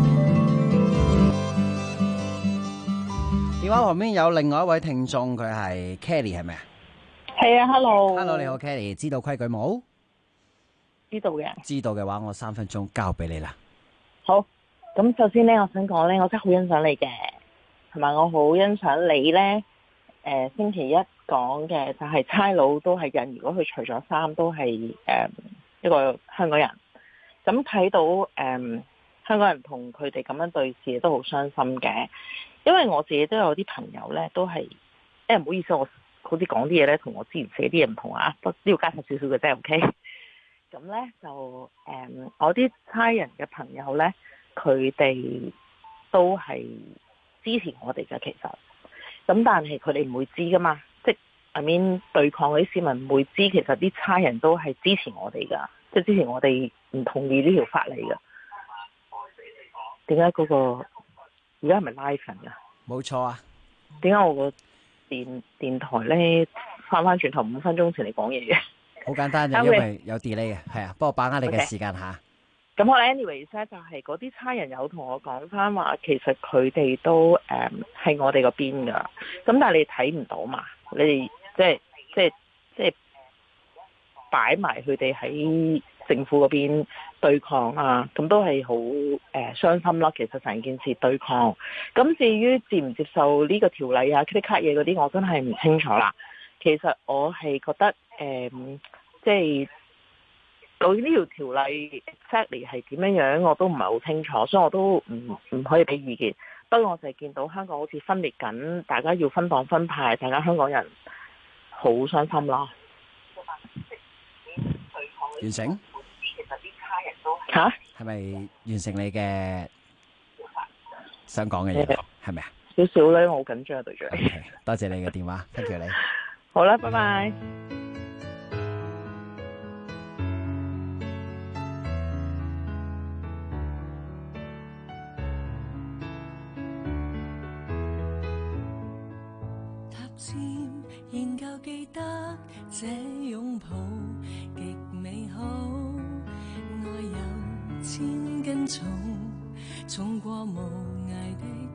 電話旁邊有另外一位聽眾，佢係 Kelly 係咪啊？ 係啊 ，Hello， 你好 Kelly， 知道規矩冇？ 知道嘅。 知道嘅話，我3分鐘交俾你啦。 好，咁首先咧，我想講咧，我真係好欣賞你嘅，同埋我好欣賞你咧。星期一講嘅就係差佬都係人，如果佢除咗衫都係一個香港人。咁睇到香港人同佢哋咁樣對視都好傷心嘅，因為我自己都有啲朋友咧，都係唔好意思，我好似講啲嘢咧同我之前寫啲嘢唔同啊，都要加實少少嘅啫 ，OK。咁咧就我啲差人嘅朋友咧，佢哋都係支持我哋嘅，其實。咁但係佢哋唔會知噶嘛，即係 I mean 對抗嗰啲市民唔會知，其實啲差人都係支持我哋噶，即係支持我哋唔同意呢條法例噶。點解嗰個而家係咪 live 緊噶？ 冇錯啊。 點解我個電台咧翻轉頭5分鐘前嚟講嘢嘅？ 好簡單嘅，因為有 delay 嘅，係啊，不過把握你嘅時間吓。 咁我 anyways 咧就係嗰啲差人有同我講翻話，其實佢哋都係我哋嗰邊噶，咁但係你睇唔到嘛？你哋即係擺埋佢哋喺政府嗰邊對抗啊，咁都係好傷心啦。其實成件事對抗，咁至於接唔接受呢個條例啊、credit card 嘢嗰啲，我真係唔清楚啦。其實我係覺得即係。究竟呢條例 exactly 係點樣樣，我都唔係好清楚，所以我都唔可以俾意見。不過我就係見到香港好似分裂緊，大家要分黨分派，大家香港人好傷心咯。 完成？ 嚇？ 係咪完成你嘅想講嘅嘢？係咪啊？ 少少咧，我好緊張啊，隊長。 Okay，多謝你嘅電話，thank you你。 好啦，拜拜。 仍舊記得這擁抱極美好，愛有千斤重，重過無涯的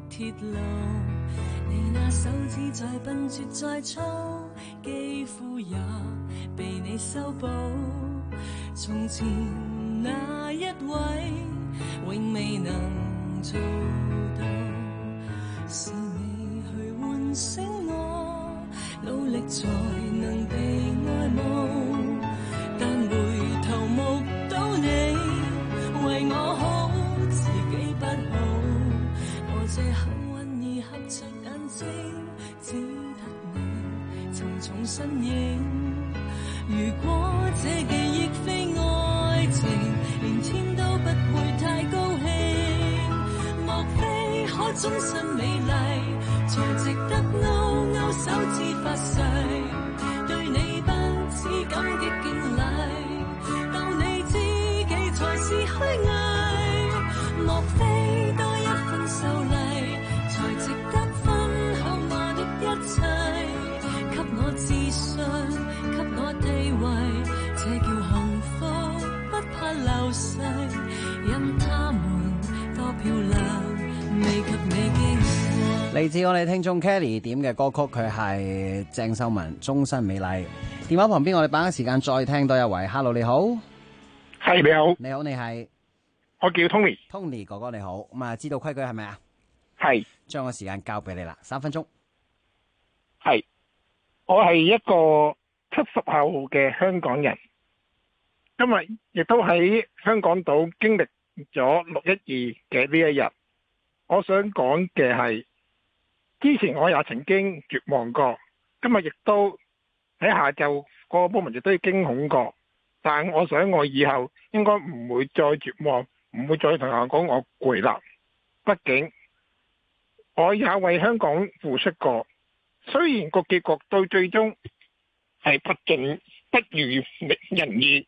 鐵路，你那手指再笨拙再粗，肌膚也被你修補。從前那一位永未能做到，是你去喚醒我，努力才能被愛慕，但回頭目睹你為我好，自己不好。我這幸運兒合着眼睛，只得你沉重身影。如果這記憶非愛情，連天都不會太高興。莫非可終身美麗，才值得勾勾手指發誓，對你不止感激敬禮，當你知己才是虛偽。莫非多一份秀麗，才值得分享我的一切，給我自信，給我地位，這叫幸福，不怕流逝，任他們多漂亮，未及你經過。 嚟自我哋聽眾 Kelly 點嘅歌曲，佢係鄭秀文《終身美麗》。電話旁邊，我哋把握時間再聽多一位。Hello， 你好， 係你好， 你好，你係， 我叫 Tony 哥哥，你好。咁啊，知道規矩係咪啊？ 係， 將個時間交俾你啦，3分鐘。 係，我係一個70後嘅香港人，今日亦都喺香港島經歷咗612嘅呢一日。我想講嘅係，之前我也曾經絕望過，今日亦都喺下晝嗰個 moment 亦都驚恐過，但我想我以後應該唔會再絕望，唔會再同人講我攰啦。畢竟我也為香港付出過，雖然個結局到最終係不如人意，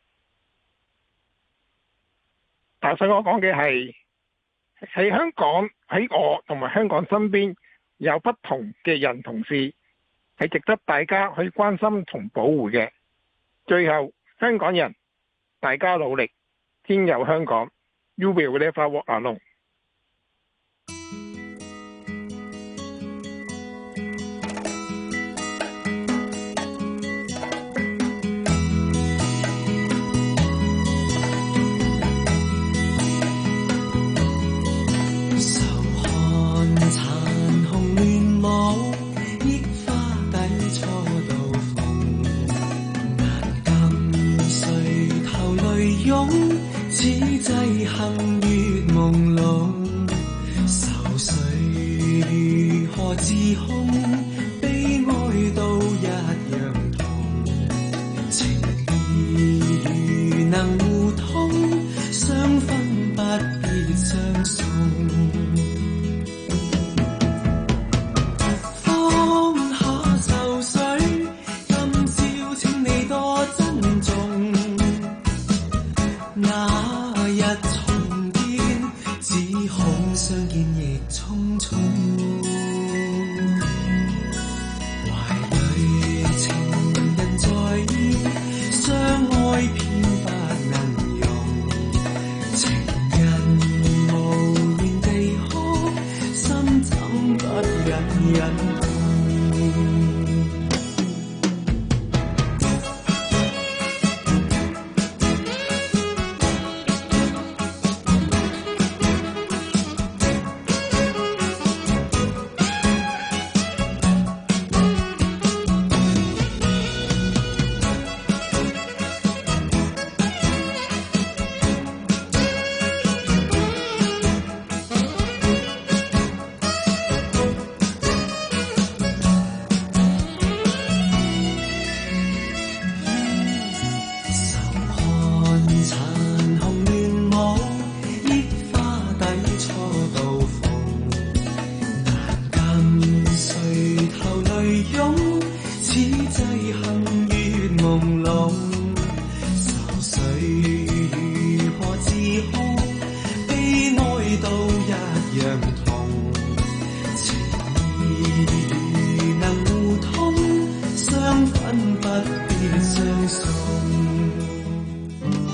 但係我講嘅係喺香港，喺我同埋香港身邊有不同嘅人同事係值得大家去關心同保護嘅。最後，香港人大家努力，天佑香港。You will never walk alone。 此際幸月朦朧，愁緒如何自控？悲哀都一樣痛，情義如能互通，相分不必相送。放下愁緒，今朝請你多珍重。那日重見，只恐相見亦匆匆。懷裡情人在意，相愛偏不能容。情人無言地哭，心怎不忍忍痛。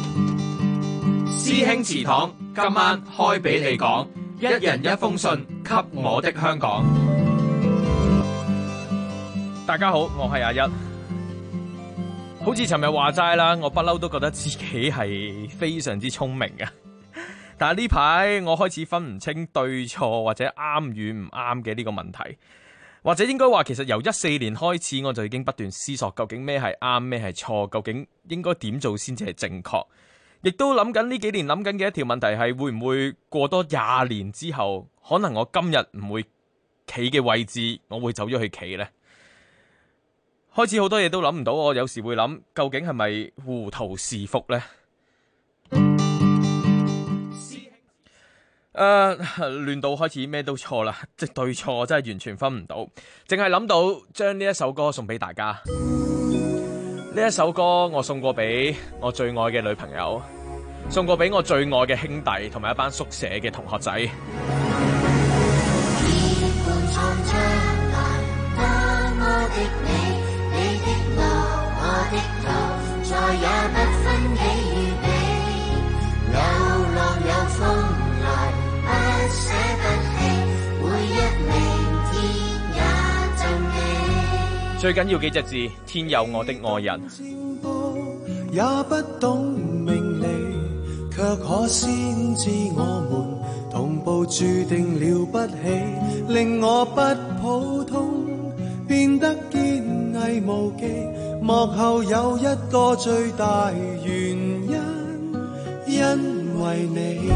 師兄祠堂今晚開俾你講，一人一封信，給給我的香港。大家好，我係阿一。好似尋日話齋啦，我不嬲都覺得自己係非常之聰明嘅，但係呢排我開始分唔清對錯或者啱與唔啱嘅呢個問題，或者應該話其實由14年開始我就已經不斷思索究竟咩係啱咩係錯，究竟應該點做先至係正確，亦都諗緊呢幾年諗緊嘅一條問題係會唔會過多20年之後，可能我今日唔會企嘅位置，我會走咗去企呢？開始好多嘢都諗唔到，我有時會諗究竟係咪糊塗是福呢？亂到開始咩都錯啦，即係對錯真係完全分唔到，淨係諗到將呢一首歌送俾大家。呢一首歌我送過俾我最愛嘅女朋友，送過俾我最愛嘅兄弟同埋一班宿舍嘅同學仔。 再也不分喜與悲，有浪有風來，不捨不棄，每一明天也贈你。 最緊要幾隻字，天有我的愛人。 也不懂命理，卻可先知我們同步注定了不起，令我不普通，變得堅毅無忌。幕後有一個最大原因，因為你。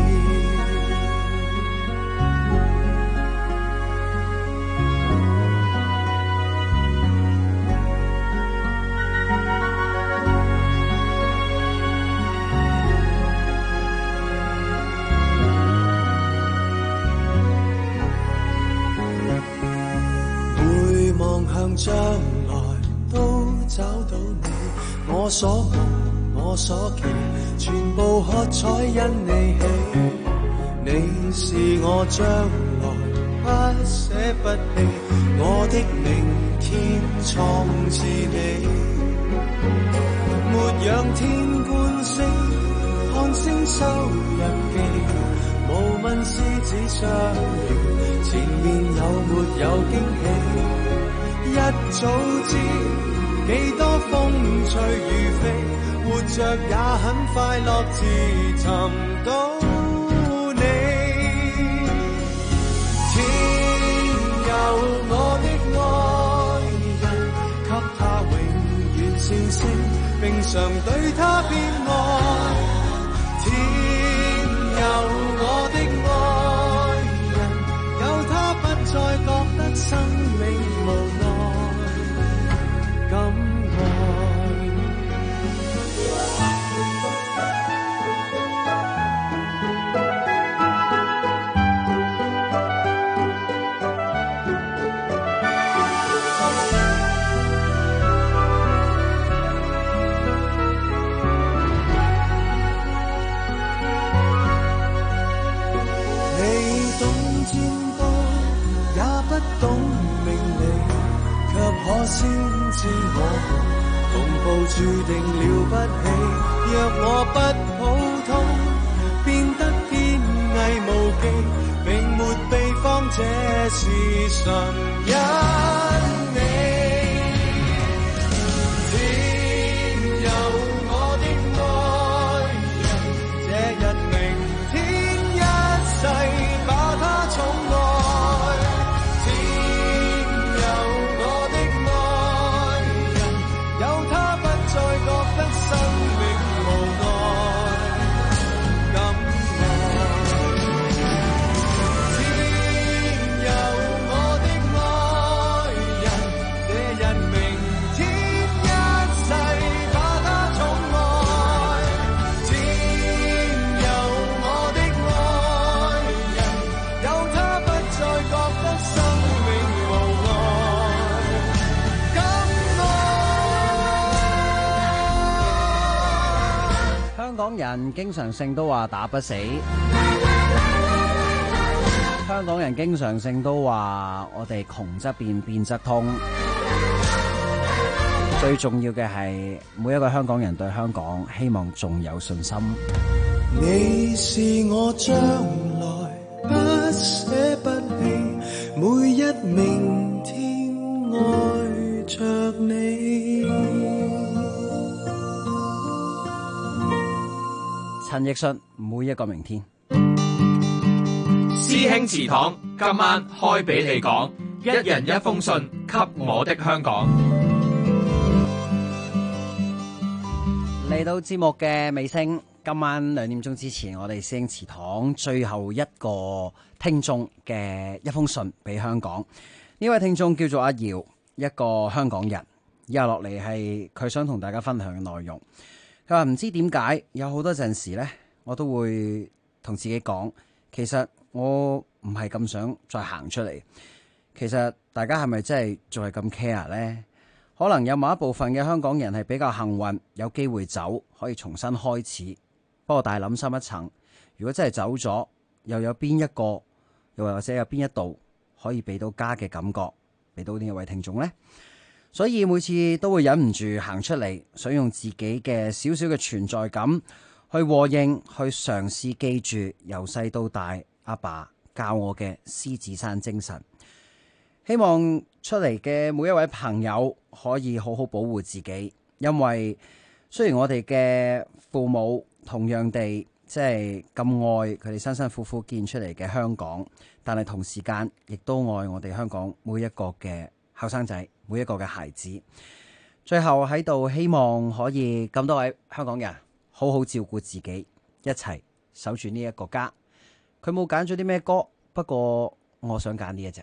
回望向將來都找到你，我所夢我所期，全部喝彩因你起。你是我將來不捨不棄，我的明天創自你。沒仰天觀星，看星收日記，無問獅子相遇，前面有沒有驚喜。一早知幾多風吹雨飛，活着也很快樂，自尋到你。天有我的愛人，給他永遠善聲，並常對他偏愛。天有我的愛人，有他不再覺得生命無奈。懂命理，卻可先知我們同步注定了不起。若我不普通，變得堅毅無忌，並沒秘方，這是純因你。天有我的愛人，這日明天一世把他寵愛。 香港人經常性都話打不死，香港人經常性都話我哋窮則變，變則通。最重要嘅係每一個香港人對香港希望仲有信心。 你是我將來不捨不棄。 明天愛着你。 陳奕迅每一個明天。 師兄祠堂今晚開俾你講，一人一封信給我的香港。 嚟到節目嘅尾聲，今晚2點鐘之前，我哋師兄祠堂最後一個聽眾嘅一封信俾香港。呢位聽眾叫做阿姚，一個香港人。以下落嚟係佢想同大家分享嘅內容。佢話唔知點解有好多陣時呢，我都會同自己講，其實我唔係咁想再行出嚟。其實大家係咪真係仲係咁 care 呢？可能有某一部分嘅香港人係比較幸運，有機會走，可以重新開始。不過大諗深一層，如果真係走咗，又有邊一個，又或者有邊一度可以俾到家嘅感覺，俾到呢一位聽眾呢？所以每次都會忍唔住行出嚟，想用自己嘅少少嘅存在感去和應，去嘗試記住由細到大阿爸教我嘅獅子山精神。希望出嚟嘅每一位朋友可以好好保護自己，因為雖然我哋嘅父母同樣地即係咁愛佢哋辛辛苦苦建出嚟嘅香港，但係同時間亦都愛我哋香港每一個嘅後生仔，每一個嘅孩子。最後喺度希望可以咁多位香港人好好照顧自己，一齊守住呢一個家。佢冇揀咗啲咩歌，不過我想揀呢一隻。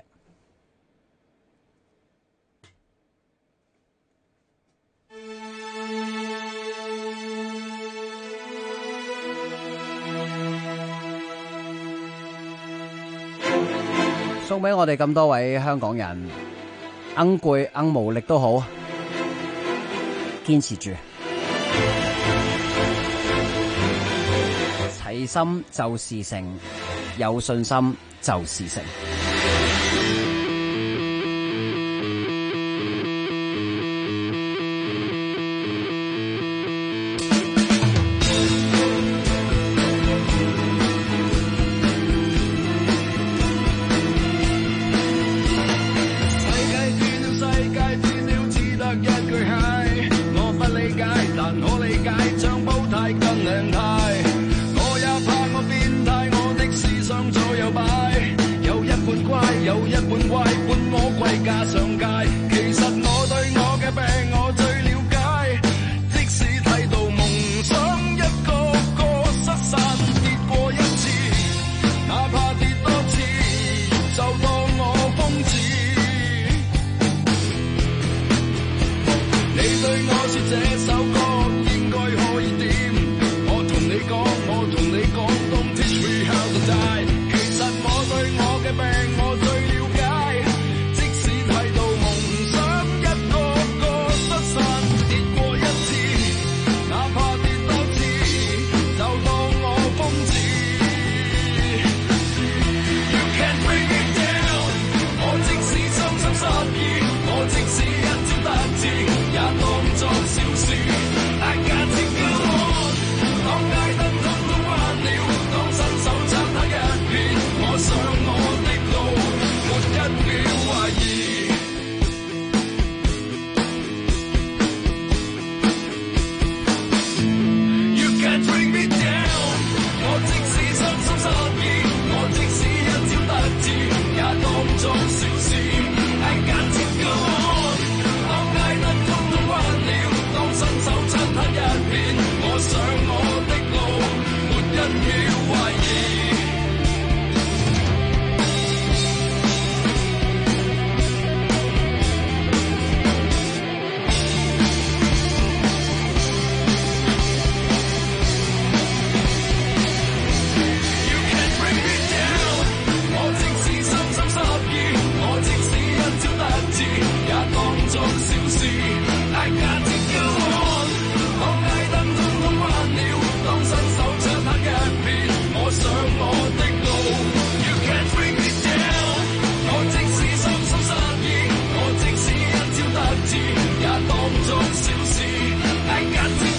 送俾我哋咁多位香港人，硬攰硬無力都好，堅持住，齊心就是成，有信心就是成。 也當作小事，大家知。